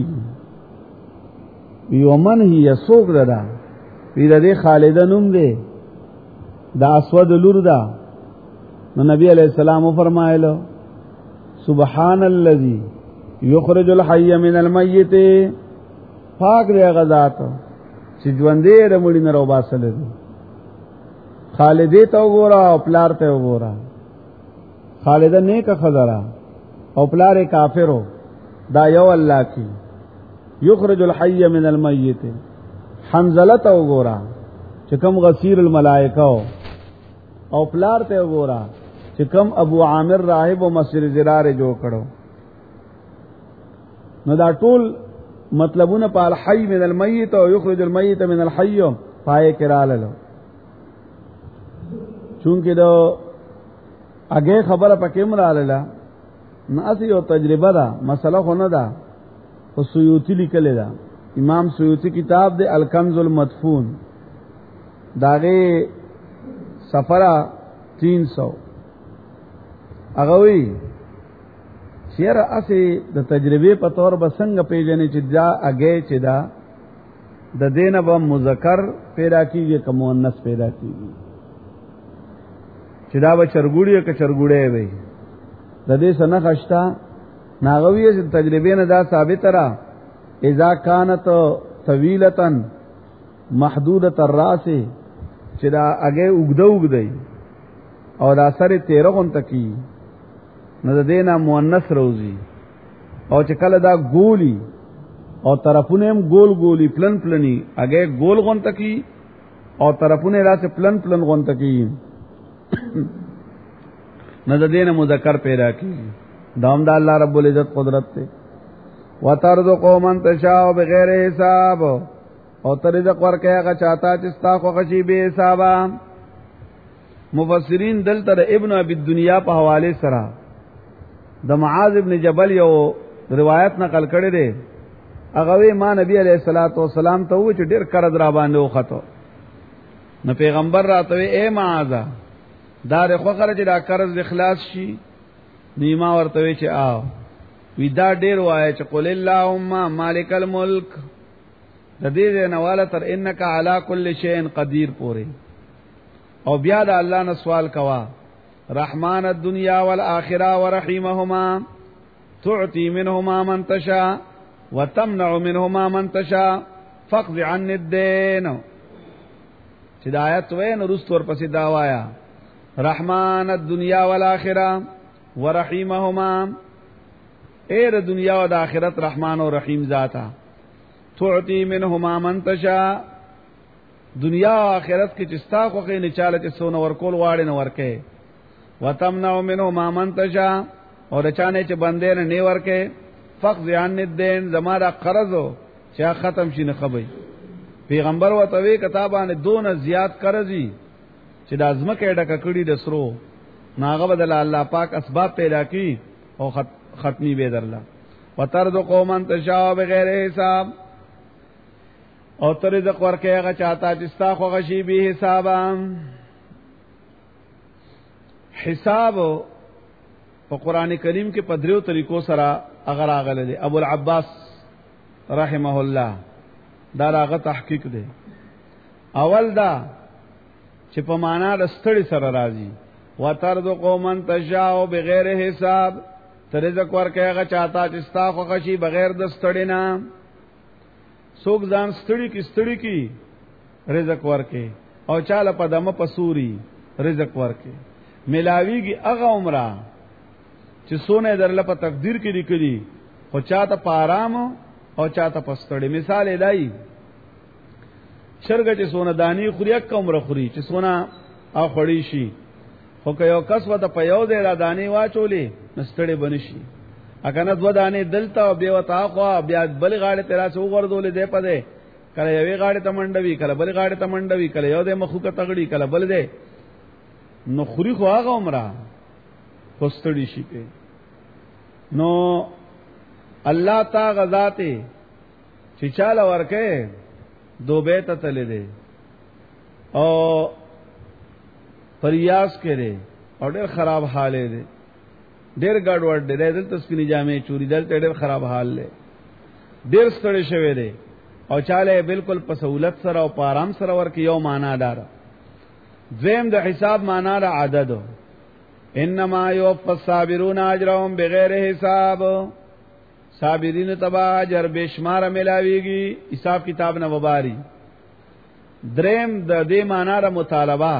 یو من هي سوق ددا پیر دې خالد نوم دی دا اسود لور دا نو نبی علیہ السلام فرمایلو سبحان الذي يخرج الحي من الميت پاک دی غزاد چې ژوندې رمړي نه رو باسل دي خالدې ته وګوره او پلار ته وګوره خالد نیک خزرا او پلار کافرو دا یو الله کی یخرج الحي من الميت حنزله ته وګورا چې کوم غسیر الملائکه او پلار ته وګورا چې کوم ابو عامر راهب او مسجد زرار جوړ کړو نو دا ټول مطلبونه په الحي من الميت او یخرج الميت من الحي پای کړهاله چونکه دا اگے خبره پکې مراله ناسی یو تجربه ده مسله خو نه ده خو سیوطی لیکل ده امام سیوطی کتاب ده الکنز المدفون داغه سفره 300 اغوی شیر اسی د تجربه په تور بسنګ پیژنې چې دا اگې چې دا د دینه به مذکر پیدا کیږي که مؤنث پیدا کیږي چې دا به چرګوړی که چرګوړې وي د دې سره خشتا ناغوی چې تجربه نه دا ثابت را اذا كانت طويله محدوده الراس چې دا هغه وګدوګدای او دا سره 13 غون تکي نو د دینه مؤنث روزي او چې کله دا ګولي او طرفونه هم ګول ګولي پلن پلني هغه ګول غون تکي او طرفونه راځي پلن پلن غون تکي نو د دینه مذکر پیدا کی دام د الله رب العزت قدرت ته وترزق من تشاء بغیر حساب او ترزق ورکه هغه چاته چې ستا خو غشي به حساب. مفسرین دلته ابن ابي الدنيا په حواله سره د معاذ ابن جبل یو روایت نقل کړی دی. هغه وی ما نبی عليه الصلاه والسلام ته و چې ډیر قرض را باندې وخته. نو پیغمبر راته اے معاذ دار خو خرج دا قرض اخلاص شي. نیما ورته وی چې آو وی دا ډیر وای چې قل اللهم مالک الملک د دې نواله تر انک علی کل شیء قدیر پوره. او بیا د الله نه سوال کوا رحمان الدنیا والآخرة ورحیمهما تعطی منهما من تشاء وتمنع منهما من تشاء فاقض عني الدين. چې د آیت وین رستور پسې دا وایا رحمان الدنیا والآخرة ورحیمهما اے د دنیا او د آخرت رحمان او رحیم ذاتا. تعطی منهما من تشاء دنیا او آخرت کې چستا خو کې نه چاله چې سونه ورکول واړې نه ورکه. وتمنع منهما من تشاء اور چانه چې بندې نه ورکه. فقط عن الدين زماره قرض چې ختم شي نه خبي. پیغمبر وته وی کتابانه دون زیات قرضي چې د ازمکه ډکه کړي د سرو ناغه بدل الله پاک اسباب پیدا کی او ختمی به درلا. وترزق من تشاء بغیر حساب او ترزق ورکه هغه چاته چې ستا خو غشي به حساب. حساب په قران کریم کې په دریو طریقو سره اگر راغله دي. ابو العباس رحمه الله دا راغه تحقیق دی. اول دا چې په معنا د ستړي سره راځي وترزق من تشاء بغیر حساب ترزق ورکه هغه چاته چې ستا خو غشي بغیر د ستړي نه. څوک ځان ستړي کی رزق ورکه او چاله په دمه پسوري رزق ورکه. ملاویږي هغه عمره چې سونه درله په تقدیر کې لیکلي خو چاته په آرام او چاته په ستړي. مثال دی شرګه چې سونه دانی خوري یک عمره خوري چې سونه او خړی شي خو که یو کس وته په یو ځای را دانی واچولې نستړي بنشي. اګنه دو دانې دلته او بیا وتا خو بیا بل غاړه تیرا سو ورډولې ده پده کله یوې غاړه ته منډوي کله بل غاړه ته منډوي کله یو د مخوکه تغړي کله بل ده نو خوري خو هغه عمره پستړي شي په. نو الله تا غذاته چې چاله ورکه دوبه ته تللی دی او پریاس کړي او ډېر خراب حال دی ډېر ګډوډ دی دلته سپینې جامې چوری دلته ډېر خراب حال دی ډېر ستړي شوی دی او چاله بالکل په سہولت سره او په آرام سره ورکی یو معنا دار. زم د حساب معنا را عدد انما یوفى الصابرون اجرهم بغیر حساب. صابرین تبا اجر بشمار ملاویږي حساب کتاب نه وباري. دریم د دې معنا را مطالبه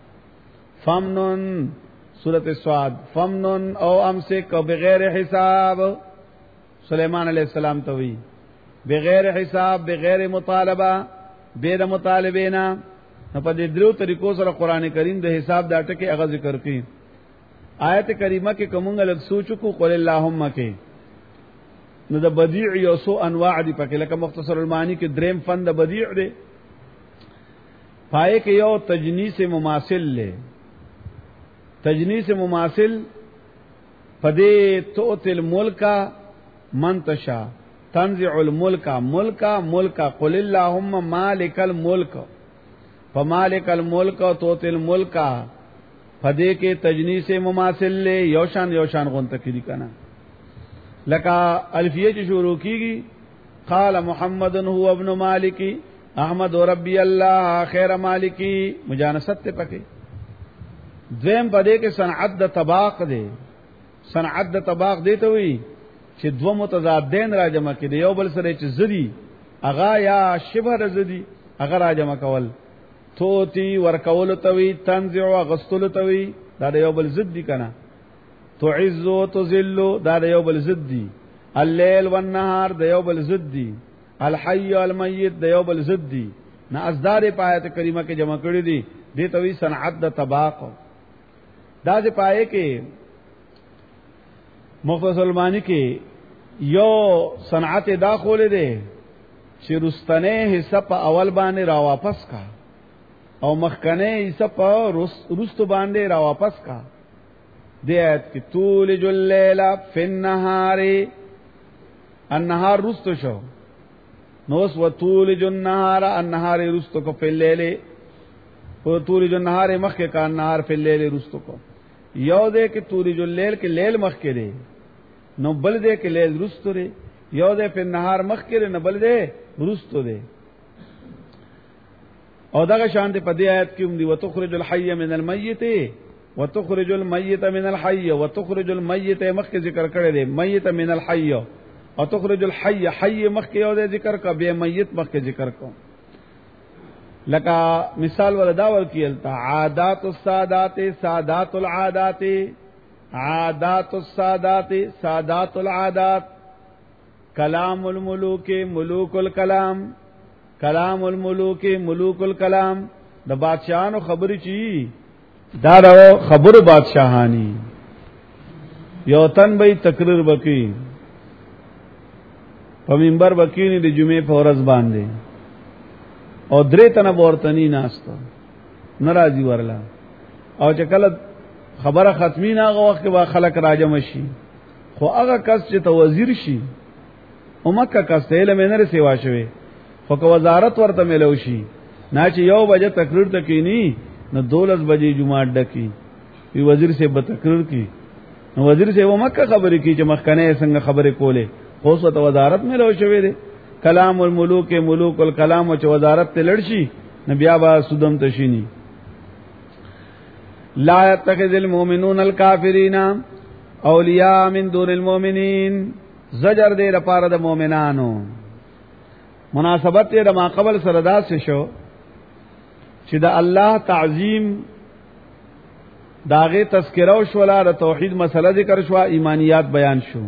فمنن سورۃ الصاد فمنن او امسک بغیر حساب. سلیمان علیہ السلام ته وی بغیر حساب بغیر مطالبه بغیر مطالبینا. په دې درو طریقو سره قران کریم د حساب دا ټکي هغه ذکر کړي. آیت کریمه کې کومه لږ سوچ کو قول اللهم کې نو د بدیع یو سو انواع دي پکې لکه مختصر المعانی کې دریم فن د بدیع دی. پای کې یو تجنیس مماثل له تجنیس مماثل پدې توتل ملکا منتشا تنزع الملک ملکا قل اللهم مالک الملک فمالک الملک توتل ملکا پدې کې تجنیس مماثل له یوشان غون تکلی کنا. لکه الفیه چې شروع کیږي قال محمد هو ابن مالکی احمد ربی الله خیر مالکی مجانست ته پکې. دویم پدې کې صنعت د طباق دی. صنعت د طباق دی ته وی چې دو متضادین را جمع کړي یو بل سره چې زدي اغا یا شبه زدي اغا را جمع کول. توتی ورکول توی تنزع غسل توی دا یو بل زد دي کنه. تعز و تذل دا یو بل زد دي. الليل والنهار دا یو بل زد دي. الحي والميت دا یو بل زد دي. نه ازدار په آیت کریمه کې جمع کړی دي دې توی صنعت د طباق. دا دې پائے کې مفصل معنی کې یو صنعت دا خولې ده چې رستنه حصہ په اول باندې را واپس کا او مخکنه حصہ په رست باندې را واپس کا دې آیت کې تولج الليل فی النهار النهار رست شو نو وتولج النهار النهار رست کو فی الليل تولج النهار مخکې کا النهار فی الليل رست کو یو دې کې تولج الليل کې لیل مخکې دی نو بل دې کې لیل رست دی یو دې په نهار مخکې نه بل دې رست دی او دغه شان ته په دې آیت کې هم دی وتخرج الحي من الميت وتخرج الميت من الحي وتخرج الميت مخکې ذکر کړی دی میت من الحي او تخرج الحي حي مخکې یو دې ذکر کا به میت مخکې ذکر کو لکه مثال ولدا ورکیل تا عادات السادات سادات العادات عادات السادات سادات العادات کلام الملوک ملوک الکلام کلام الملوک ملوک الکلام د بادشاہانو خبرې چی دا خبر بادشاہانی یو تن به تقریر وکي په منبر وکینی د جمعې په ورځ باندې او درې تنه ورتنی ناستو ناراضي ورلا او چې کله خبره ختمي نه هغه وخت به خلک راجم شي خو هغه کس چې تو وزیر شي او مکه کس ته له منره سیوا شوی خو که وزارت ورته ملو شي نه چې یو بجې تقریر تکینی نو 12 بجې جمعه ډکی وی وزیر سے به تقریر کی نو وزیر سے و مکه خبرې کی چې مخکنه څنګه خبرې کوله خو څه وزارت ملو شوی دی کلام الملوک ملوک الکلام او چې وزارت ته لړشي نبي ابا سودم تشینی لا يتخذ المؤمنون الكافرين اولیاء من دون المؤمنین زجر دې لپاره د مؤمنانو مناسبت دې د ما قبل سره داسې شو چې د الله تعظیم داغه تذکرہ او شولا د توحید مسله ذکر شو ایمانیات بیان شو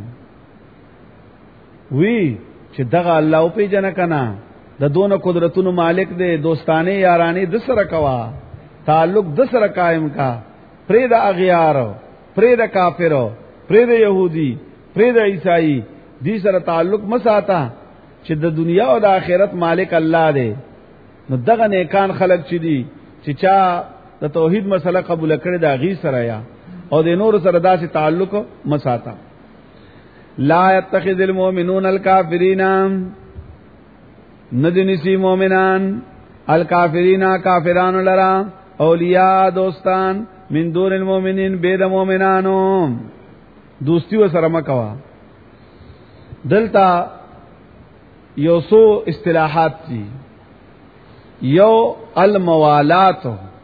وی چې دغه الله په جن کنا د دون قدرتونو مالک دی دوستانه یارانه د سره کوا تعلق د سره قائم کا پرې د اغیار پرې د کافرو پرې د يهودي پرې د عیسائی دې سره تعلق مساته چې د دنیا او د آخرت مالک الله دی نو دغه نیکان خلق چې دي چې چا د توحید مسله قبول کړي دا غي سره یا او د نور سره داسې تعلق مساته لا يتخذ المؤمنون الكافرين ندنسی مؤمنان الکافرین کافران لرا اولیاء دوستان من دون المؤمنین بيد مؤمنانو دوستی و سره مکوا دلتا یوسو اصطلاحات دي یو الموالات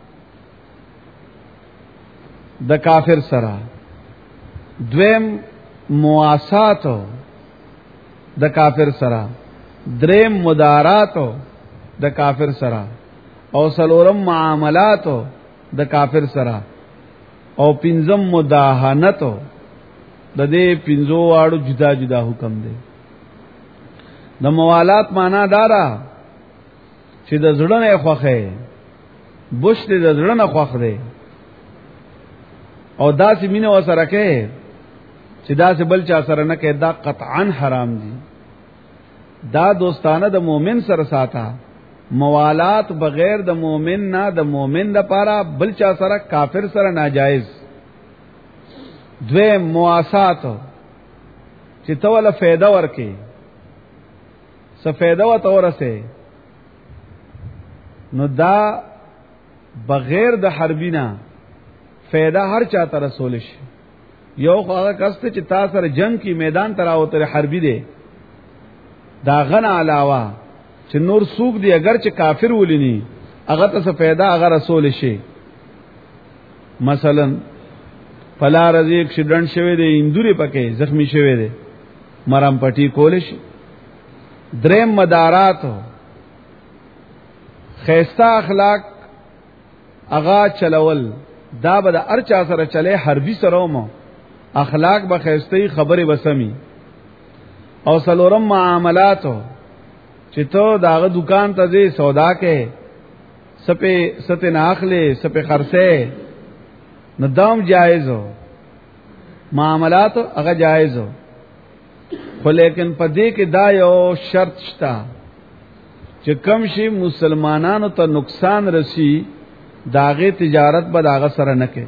د کافر سره دویم مواسات د کافر سره دریم مدارات د کافر سره او سلورم معاملات د کافر سره او پنځم مداهنت د دې پنځو واړو جدا جدا حکم دی د موالات معنا دارا چې د زړه نه خوخه بوش دې د زړه نه خوخ دی او داسې مینه وسره کې چې داسې بل چا سره نه کې دا قطعا حرام دي دا دوستانه د مؤمن سره ساته موالات بغیر د مؤمن نه د مؤمن د پاره بل چا سره کافر سره ناجایز دوی مواسات چې توله فایده ورکي څه فایده و تورسه نو دا بغیر د حربینا فایده هر چا ته رسول شي یو هغه کس چې تاسو سره جنگ کی میدان تراو تر حربی دی دا غن علاوه چې نور سوق دی اگر چې کافر ولینی هغه ته څه फायदा هغه رسول شي مثلا فلا رزق شډن شوی دی اندوري پکې زخمی شوی دی مرام پټی کول شي دریم مدارات خیستا اخلاق اغا چلول دا به د ارچا سره چلے حربي سره مو اخلاق به خیستی خبره بسمی او سلورم معاملاتو چې ته داغه دکان ته ځې سودا کې سپه ست نه اخلي سپه خرڅه ندام جایز ہو معاملات هغه جایز ہو خو لیکن په دې کې دا یو شرط شته چې کم شي مسلمانانو ته نقصان رسی داغه تجارت به داغه سره نه کوي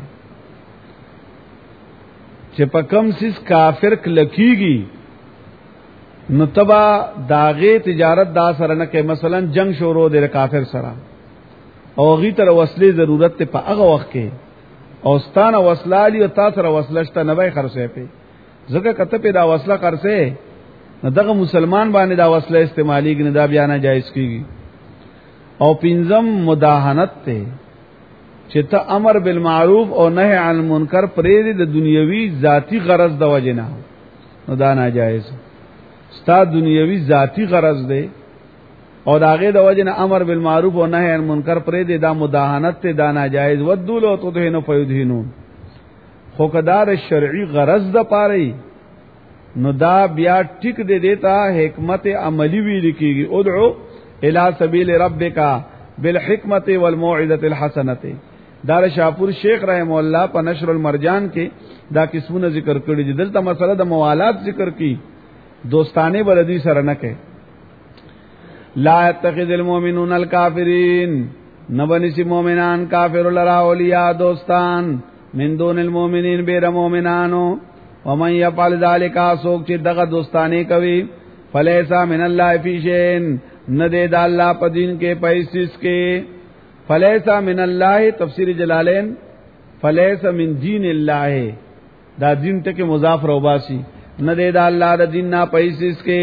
چې په کم سیس کافر کلکیږي نو تبا داغه تجارت دا سره نه کوي. مثلا جنگ شروع دی کافر سره او غی تر وسلې ضرورت ته په هغه وخت کې او ستانه وسلالی او تاسو سره وسلشته نه وای خرڅه په ځکه کته په دا وسله خرڅه نو دغه مسلمان باندې دا وسله استعمالي کې نه دا بیان جایز کیږي. او پنځم مداهنت ته چې ته امر بالمعروف او نهي عن المنکر پرې د دنیوي ذاتی غرض د وجنه نو دا ناجایز. ستا دنیوي ذاتی غرض دی او داغه د وجنه امر بالمعروف او نهي عن المنکر پرې دا مداهنت ته دا ناجایز. ودول او تدهنو فیدهنون خو کدار شرعي غرض د پاره نو دا بیا ټیک دے دیتا حکمت عملی وی لکیږي. ادعو الی سبیل ربک بالحکمت والموعظه الحسنه. دار شاپور شیخ رحم الله په نشر المرجان کې دا قسمونه ذکر کړی دي. دلته مسله د موالات ذکر کی دوستانه بلدی سره نه کې. لا يتخذ المؤمنون الكافرين نبنسی مومنان کافر لرا اولیاء دوستان من دون المؤمنین بیر مومنانو ومن يفعل ذلك سوک چې دغه دوستانی کوي فلیسا من الله فی شین ندے دا الله په دین کې پیسې کې. فلیسا من الله تفسیر جلالین فلیسا من دین الله دا دین ته کې مضاف روباسی ندے دا الله د دین نه پیسې کې.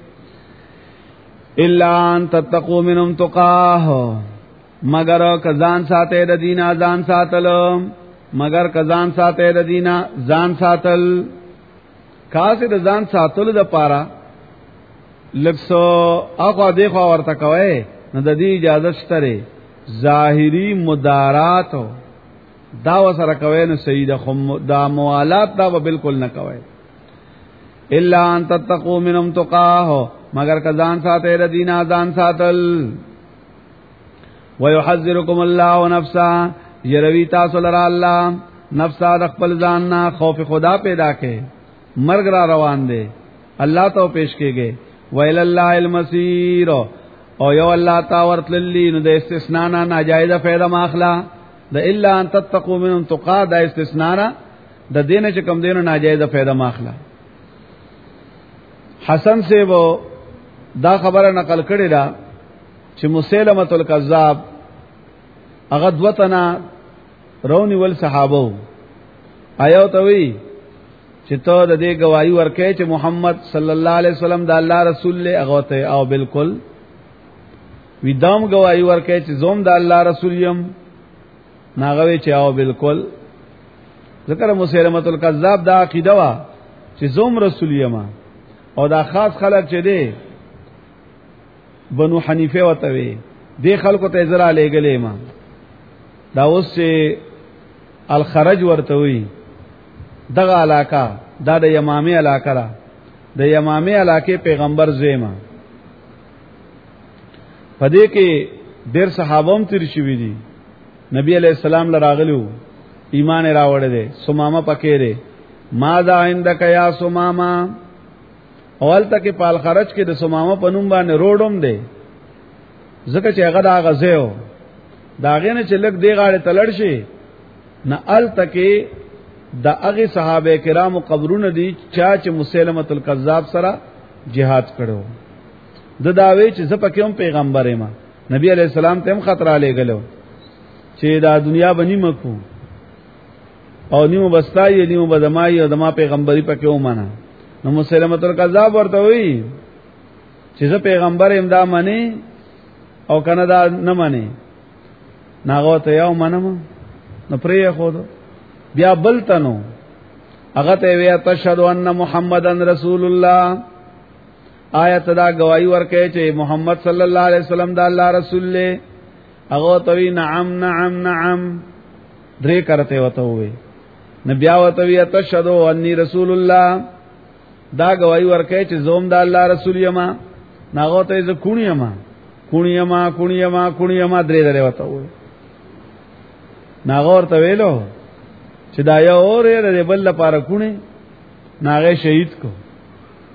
الا ان تتقوا منهم تقاه مگر کزان ساته د دین ازان ساتلو مگر کزان ساته د دینا ځان ساتل خاصه د ځان ساتلو د پاره لکسو اخوا دیخوا ورته کوي نو د دې اجازه شته. ظاهری مدارات دا وسره کوي نو سید دا موالات دا بالکل نه کوي. الا ان تتقوا منهم تقاه مگر کزان ساته د دینا ځان ساتل. ويحذركم الله نفسا یروی تاسو لرا الله نفسا د خپل ځان نه خوف خدا پیدا کړي مرګ را روان دی الله ته پیش کېږي. ویل الله المسیر او یو الله تا ورتللی نو د استثناء نه ناجایزه فائدہ ماخلا د الا ان تتقوا منهم تقا د استثناء د دینه چې کم دینه ناجایزه فائدہ ماخلا. حسن سے وہ دا خبره نقل کړي دا چې مسیلمه الکذاب هغه دوتنا رونی ول صحابه آیو ته وی چې ته د دې گواہی ورکې چې محمد صلی الله علیه وسلم د الله رسول له هغه ته او بالکل وی دام گواہی ورکې چې زوم د الله رسول یم ناغوي چې او بالکل. ذکر مسیلمه الکذاب دا عقیده وا چې زوم رسول یم او دا خاص خلک چې دی بنو حنیفه وته وی دی خلکو ته زرا لګلې ما دا اوس الخرج ورته وی دغه علاقہ دا د یمامه علاقہ را د یمامه علاقې پیغمبر زیما پدې کې ډېر صحابوم تیر شوی دي نبی علیہ السلام لراغلو ایمان راوړل دي. سمامه پکې ده ما دا عندک یا سمامه اول تک پال خرج کې د سمامه پنوم باندې روډوم ده زکه چې هغه دا غزهو داغه نه چې لګ دی غاړه تلړ شي نه ال تکي د هغه صحابه کرامو قبرونه دي چې مسیلمه الکذاب سره jihad کړو. د داوی چې زه پکې پیغمبر یم نبی علیہ السلام ته هم خطر علی غلو چې دا دنیا بنی مکو او نیمو بستای نیمو بدمای او دما پیغمبري پکې ومنه. نو مسیلمه الکذاب ورته وی چې زه پیغمبر یم دا معنی او کنه دا نه معنی ناغو ته یو منم نو پرې خود بیا بلتنو هغه ته وی تشهد ان محمدن رسول الله آیت دا گواہی ورکړي چې محمد صلی الله علیه وسلم دا الله رسول له هغه ته وی نعم نعم نعم درې کرته وته وی نبی او ته وی تشهد انی رسول الله دا گواہی ورکړي چې زوم دا الله رسول یما ناغو ته ز کونیما کونیما کونیما کونیما درې درې وته وی ناغور ته ویلو چې دا یو اورې د بل لپاره کونی ناغه شهید کو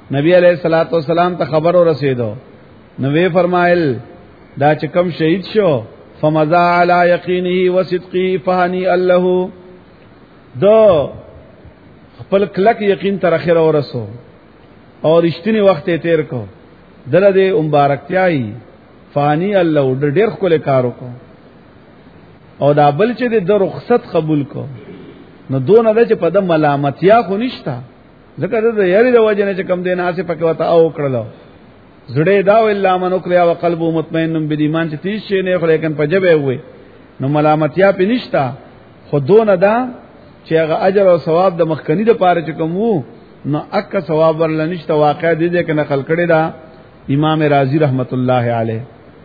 نبی علیہ الصلوۃ والسلام ته خبر ورسېدو، نو وی فرمایل دا چې کم شهید شو فمزا علی یقینه وصدقه فهنیئا له، دو خپل کلک یقین تر اخره ورسو او رښتینی وخت یې تیر کو، دله دې مبارکتیاي فهنیئا له، ډېر خپل کارو کو او دا بل چې د رخصت قبول کو، نو دون د چې په د ملامتیا خو نشتا، ځکه د یاري د وجه نه چې کم دینه اسه پکې وته او کړلو زړه دا الا من کړیا او قلب مطمئن بالایمان چې تیز شي نه خو لیکن په جبه وي، نو ملامتیا په نشتا، خو دون دا چې هغه اجر او ثواب د مخکنی د پاره چې کوم وو نو اک ثواب ورل نشته. واقع دي چې نقل کړي دا امام رازی رحمت الله علیه.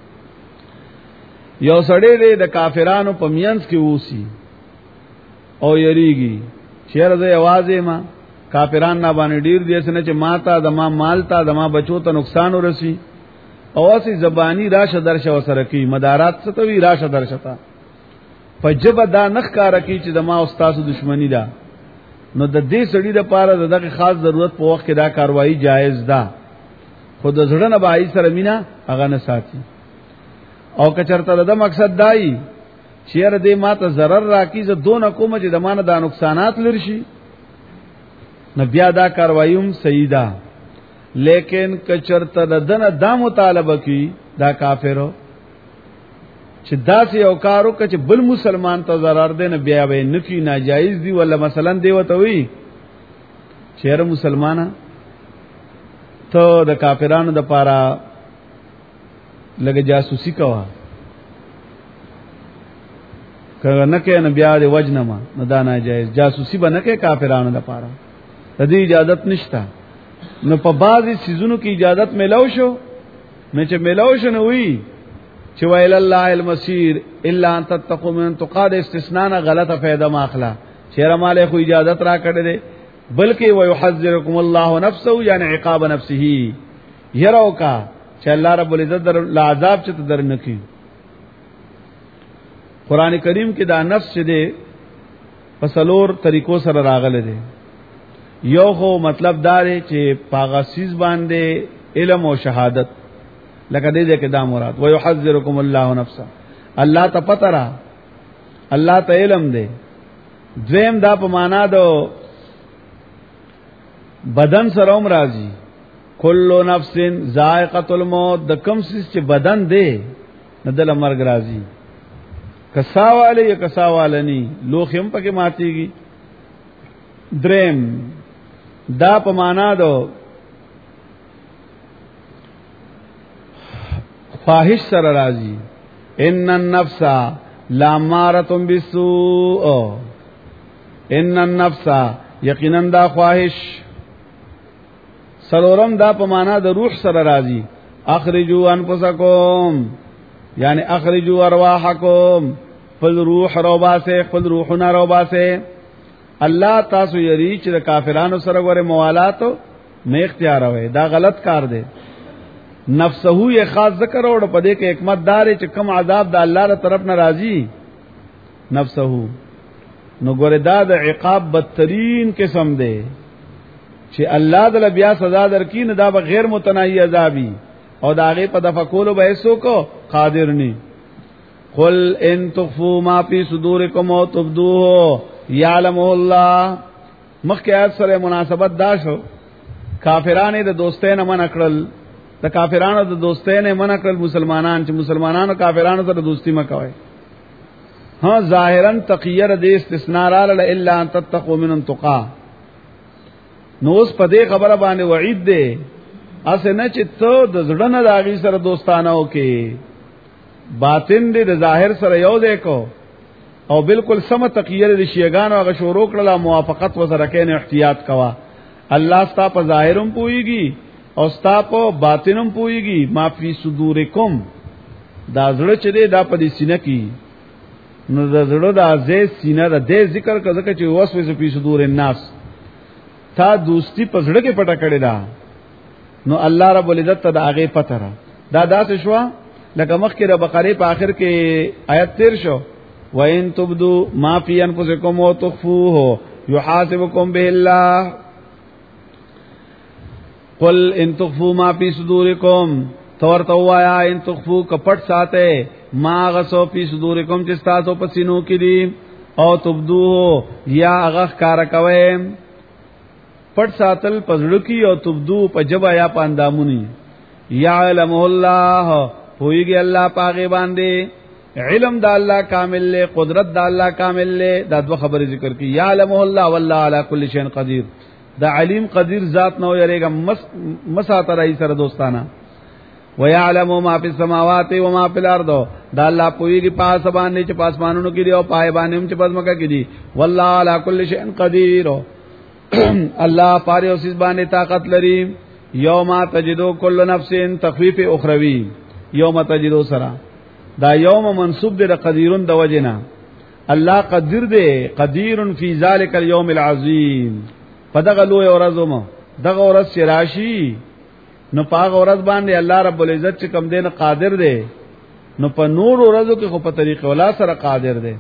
یو سړی د کافرانو په مینس کې ووسی او یریږي چیرې د आवाज ما کافران نه باندې ډیر دي سنه چې ماته د ما مال ته د ما بچو ته نقصان ورسی او اسی زبانی راشه درشه وسره کی مدارات ستوي راشه درشه تا په جبه دا نخ کار کی چې د ما استاد دشمنی ده، نو د دې سړي د پاره دغه خاص ضرورت په وخت کې دا کاروایی جایز ده، خود زړه نه بای سره مینا هغه نه ساتي. او کچرته د مقصد دای چیر دې ماته zarar راکی زه دون کوم چې د مانه د نقصانات لرشي، نو بیا دا کاروایوم صحیح ده. لیکن کچرته دنه دا مطالبه کی دا کافرو چې داسې یو کارو چې بل مسلمان ته zarar ده، نه بیا به نکی ناجایز دی، ولا مثلا دی وته وی چیر مسلمانه ته د کافرانو د پاره لګه جاسوسی کوا کله نه کې نه بیا د وجنما نه دا ناجایز جاسوسی به نه کې کافرانو لپاره د دې اجازه نشته. نو په بعضی سيزونو کې اجازه ملو شو، نه چې ملو شو نو وی چې ویل الله المسیر الا ان تتقوا من تقاد استثناء غلطه فائدہ ماخلا شهر مالے خو اجازه را کړی دی، بلکې ويحذركم الله نفسه یعنی عقاب نفسه، يرو کا چې الله رب العزت در عذاب چې در نکي. قران کریم کې دا نفس چې دی په څلور طریقو سره راغلی دی. یو خو مطلب دا دی چې پاغاسیز باندې علم او شهادت، لکه دې کې دا مراد ويحذركم الله نفسه، الله ته پته را الله ته علم دی. دویم دا په معنا دو بدن سره هم راځي، کل نفس ذائقه الموت، د کوم څه چې بدن دی نه دل مرګ راځي، کساواله یا کساوالنی لوخم پکې ماتيږي. دریم دا په معنا دو خواهش سره راځي، ان النفس لاماره بالسوء، ان النفس یقینا دا خواهش. سلورم دا په معنا د روح سره راځي، اخرجوا انفسکم یعنی اخرجوا ارواحکم، خپل روح روباسه، خپل روحونه روباسه. الله تاسو یری چې د کافرانو سره غره موالات نه اختیار وي، دا غلط کار دی. نفسه یې خاص ذکر اور په دې کې حکمت دار چې کم عذاب د الله تر طرف ناراضي نفسه، نو ګوره دا د عقاب بدترین قسم دی چې الله دل بیا سزا درکې نه، دا به غیر متناهي عذابي او دا هغه په دفع کولو به هیڅ کو قادر نه. قل ان تخفوا ما فی صدورکم او تبدوه یعلمه الله. مخکې آیات سره مناسبت دا شو، کافرانو د دوستانه من کړل، د کافرانو د دوستانه من کړل مسلمانان چې مسلمانانو کافرانو سره دوستی مکوي. ها ظاهرا تقیر د استثناء را الا ان تتقوا من تقا، نو اوس په دې خبره باندې وعید دی اسنه چې ته د زړه د اغي سره دوستانه وکي، باطن دې د ظاهر سره یو دی کو او بالکل سم تقیر د شیګانو هغه شروع کړل، موافقت وسره کین احتیاط کوا. الله ستا په ظاهرم پويږي او ستا په باطنم پويږي. ما فی صدورکم دا زړه چې دی دا په دې سینه کې، نو دا زړه د ازې سینه د دې ذکر کړه چې وسوسه فی صدور الناس، تا دوستی په زړه کې پټه کړی دا، نو الله رب العزت ته دا هغه پته را دا داسې شو لکه مخکې د بقره په آخر کې آیت تیر شو، وَإِن تُبْدُوا مَا فِي أَنفُسِكُمْ وَتُخْفُوهُ يُحَاسِبُكُم بِهِ اللَّهُ. قل ان تخفوا ما فی صدورکم تور توایا ان تخفوا کپټ ساته ما غسو فی صدورکم چې تاسو په سینو کې دي او تبدو یا هغه کار کوي پټ ساتل پزړو کې او تبدو په جبا یا پاندامونی یعلم الله پویږي الله پاغه باندې علم د الله کامل له قدرت د الله کامل له دا دوه خبره ذکر کی یعلم الله والله علی کل شیء قدیر دا علیم قدیر ذات نو یریګه مساتر ای سره دوستانه ويعلم ما فی السماوات و ما فی الارض دا الله پویږي پاس باندې چې پاسمانونو کې دی او پای باندې چې پزماکه کې دی والله علی کل شیء قدیر الله پاره اوس باندې طاقت لري یوم تجدو کل نفس تخفیف اخروی یوم تجدو سرا دا یوم منصوب دی قدیرن د وجنا الله قدیر دی قدیر فی ذلک اليوم العظیم پدغه لوی ورځوم دغه ورځ شراشی نو پاغه ورځ باندې الله رب العزت چې کم دین قادر دی نو په نور ورځو کې خو په طریق ولا سره قادر دی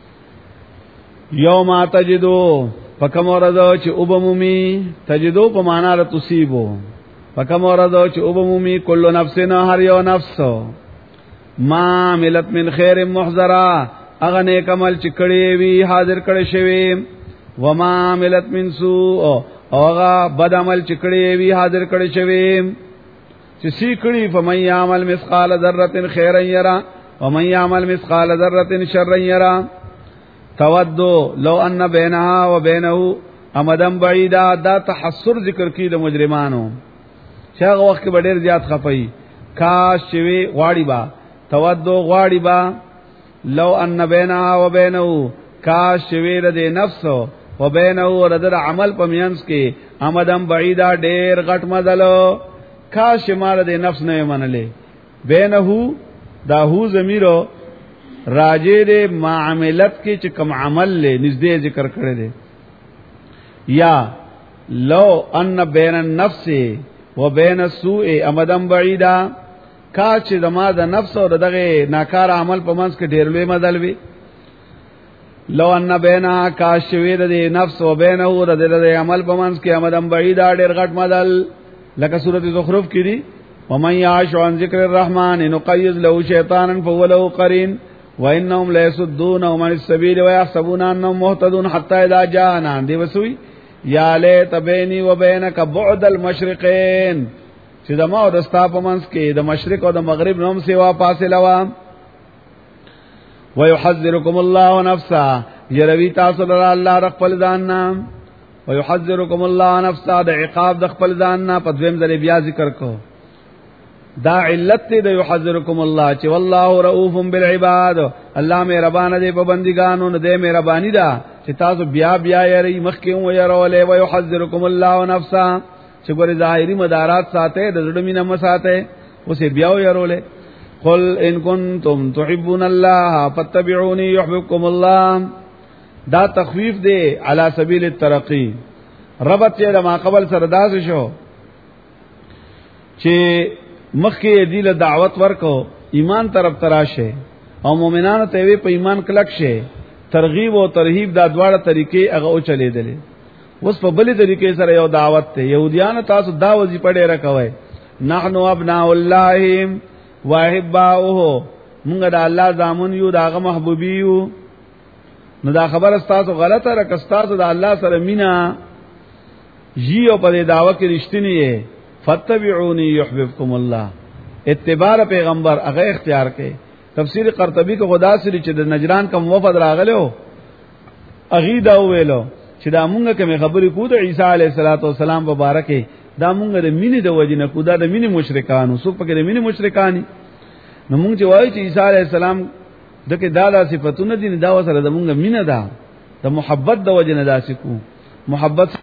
یوم تجدو پکم ورځو چې وبمومی تجدو په معنا را تصيبو پکم ورځو چې وبمومی کل نفس هر یو نفس ما ملت من خیر محضرا اغه نیک عمل چې کړي وی حاضر کړي شوی وما ملت من سوء اوغه بد عمل چې کړي وی حاضر کړي شوی چې سی کړي فمن يعمل مثقال ذره خيرا يرى ومن يعمل مثقال ذره شرا يرى تودو لو ان بينها وبينه امدا بعيدا دا تحسر ذکر کی د مجرمانو شاغه وخت کې ډېر زیات خفای کاش شوی غواړي با تودو غواړي با لو ان بينها وبينه کاش شوی د نفس وبينه رد عمل پمینس کې امدم بعیدا ډېر غټ مدلو کاش مال د نفس نه منلې بينه دا هو ضمیرو راجه د معاملت کې چې کوم عمل له نږدې ذکر کړی دی یا لو ان بین النفس وبین السوء امدم بعیدا کا چې دما د نفس او دغه ناکار عمل په منځ کې ډېر لوی مدل وي لو ان بینا کاشوی د نفس وبینه د عمل په منځ کې امدم بعیدا ډېر غټ مدل لکه سورۃ زخرف کې دی ومن یعش عن ذکر الرحمن نقیض له شیطانا فهو له قرین وانهم ليصدونهم عن السبيل ويحسبون انهم مهتدون حتى اذا جاءنا دی وسوی یا لیت بیني وبینک بعد المشرقین چې د ما او د ستا په منځ کې د مشرق او د مغرب نوم سیوا فاصله وا ويحذركم الله نفسا يروي تاسو له الله خپل ځان نام ويحذركم الله نفسا د عقاب د خپل ځان نه په دویم ځل بیا ذکر کو دا علت د يحذركم الله چې والله رؤوف بالعباد الله مهربان دی په بندګانو نه دی مهرباني ده چې تاسو بیا بیا یې مخکې و يرولې ويحذركم الله نفسا چې ګورې ظاهري مدارات ساته د زړه مینه مساته اوسې بیا و يرولې قل ان کنتم تحبون الله فاتبعوني يحببكم الله دا تخفیف دی علی سبیل الترقی ربط یې ما قبل سره داس شو چې مخکې دی له دعوت ورکو ایمان طرف تراشه او مؤمنانو ته وی په ایمان کلک شه ترغیب او ترهیب دا دواړه طریقې هغه او چلے دي اوس په بلې طریقې سره یو دعوت ته يهوديان تاسو دا وظیفه ډېره کوي نحنو ابناء الله واحباؤه موږ د الله زامن یو داغه محبوبي یو نو دا خبر تاسو غلطه را کستاسو د الله سره مینا یو په دعوه کې رښتینی فتبعوني يحببكم الله اتباع پیغمبر هغه اختیار کړي تفسیر قرطبی کو خدا سری چې د نجران کوم وفد راغلو اغي دا ویلو چې دا مونږه کوم خبرې کو د عیسی علیه السلام مبارکه دا مونږه د مینې د وجنه کو دا د مینې مشرکانو څوک پکې د مینې مشرکانی نو مونږ چې وایو چې عیسی علیه السلام دغه دادا صفاتونه دي دا وسره د مونږه مینه ده د محبت د وجنه داسې کو محبت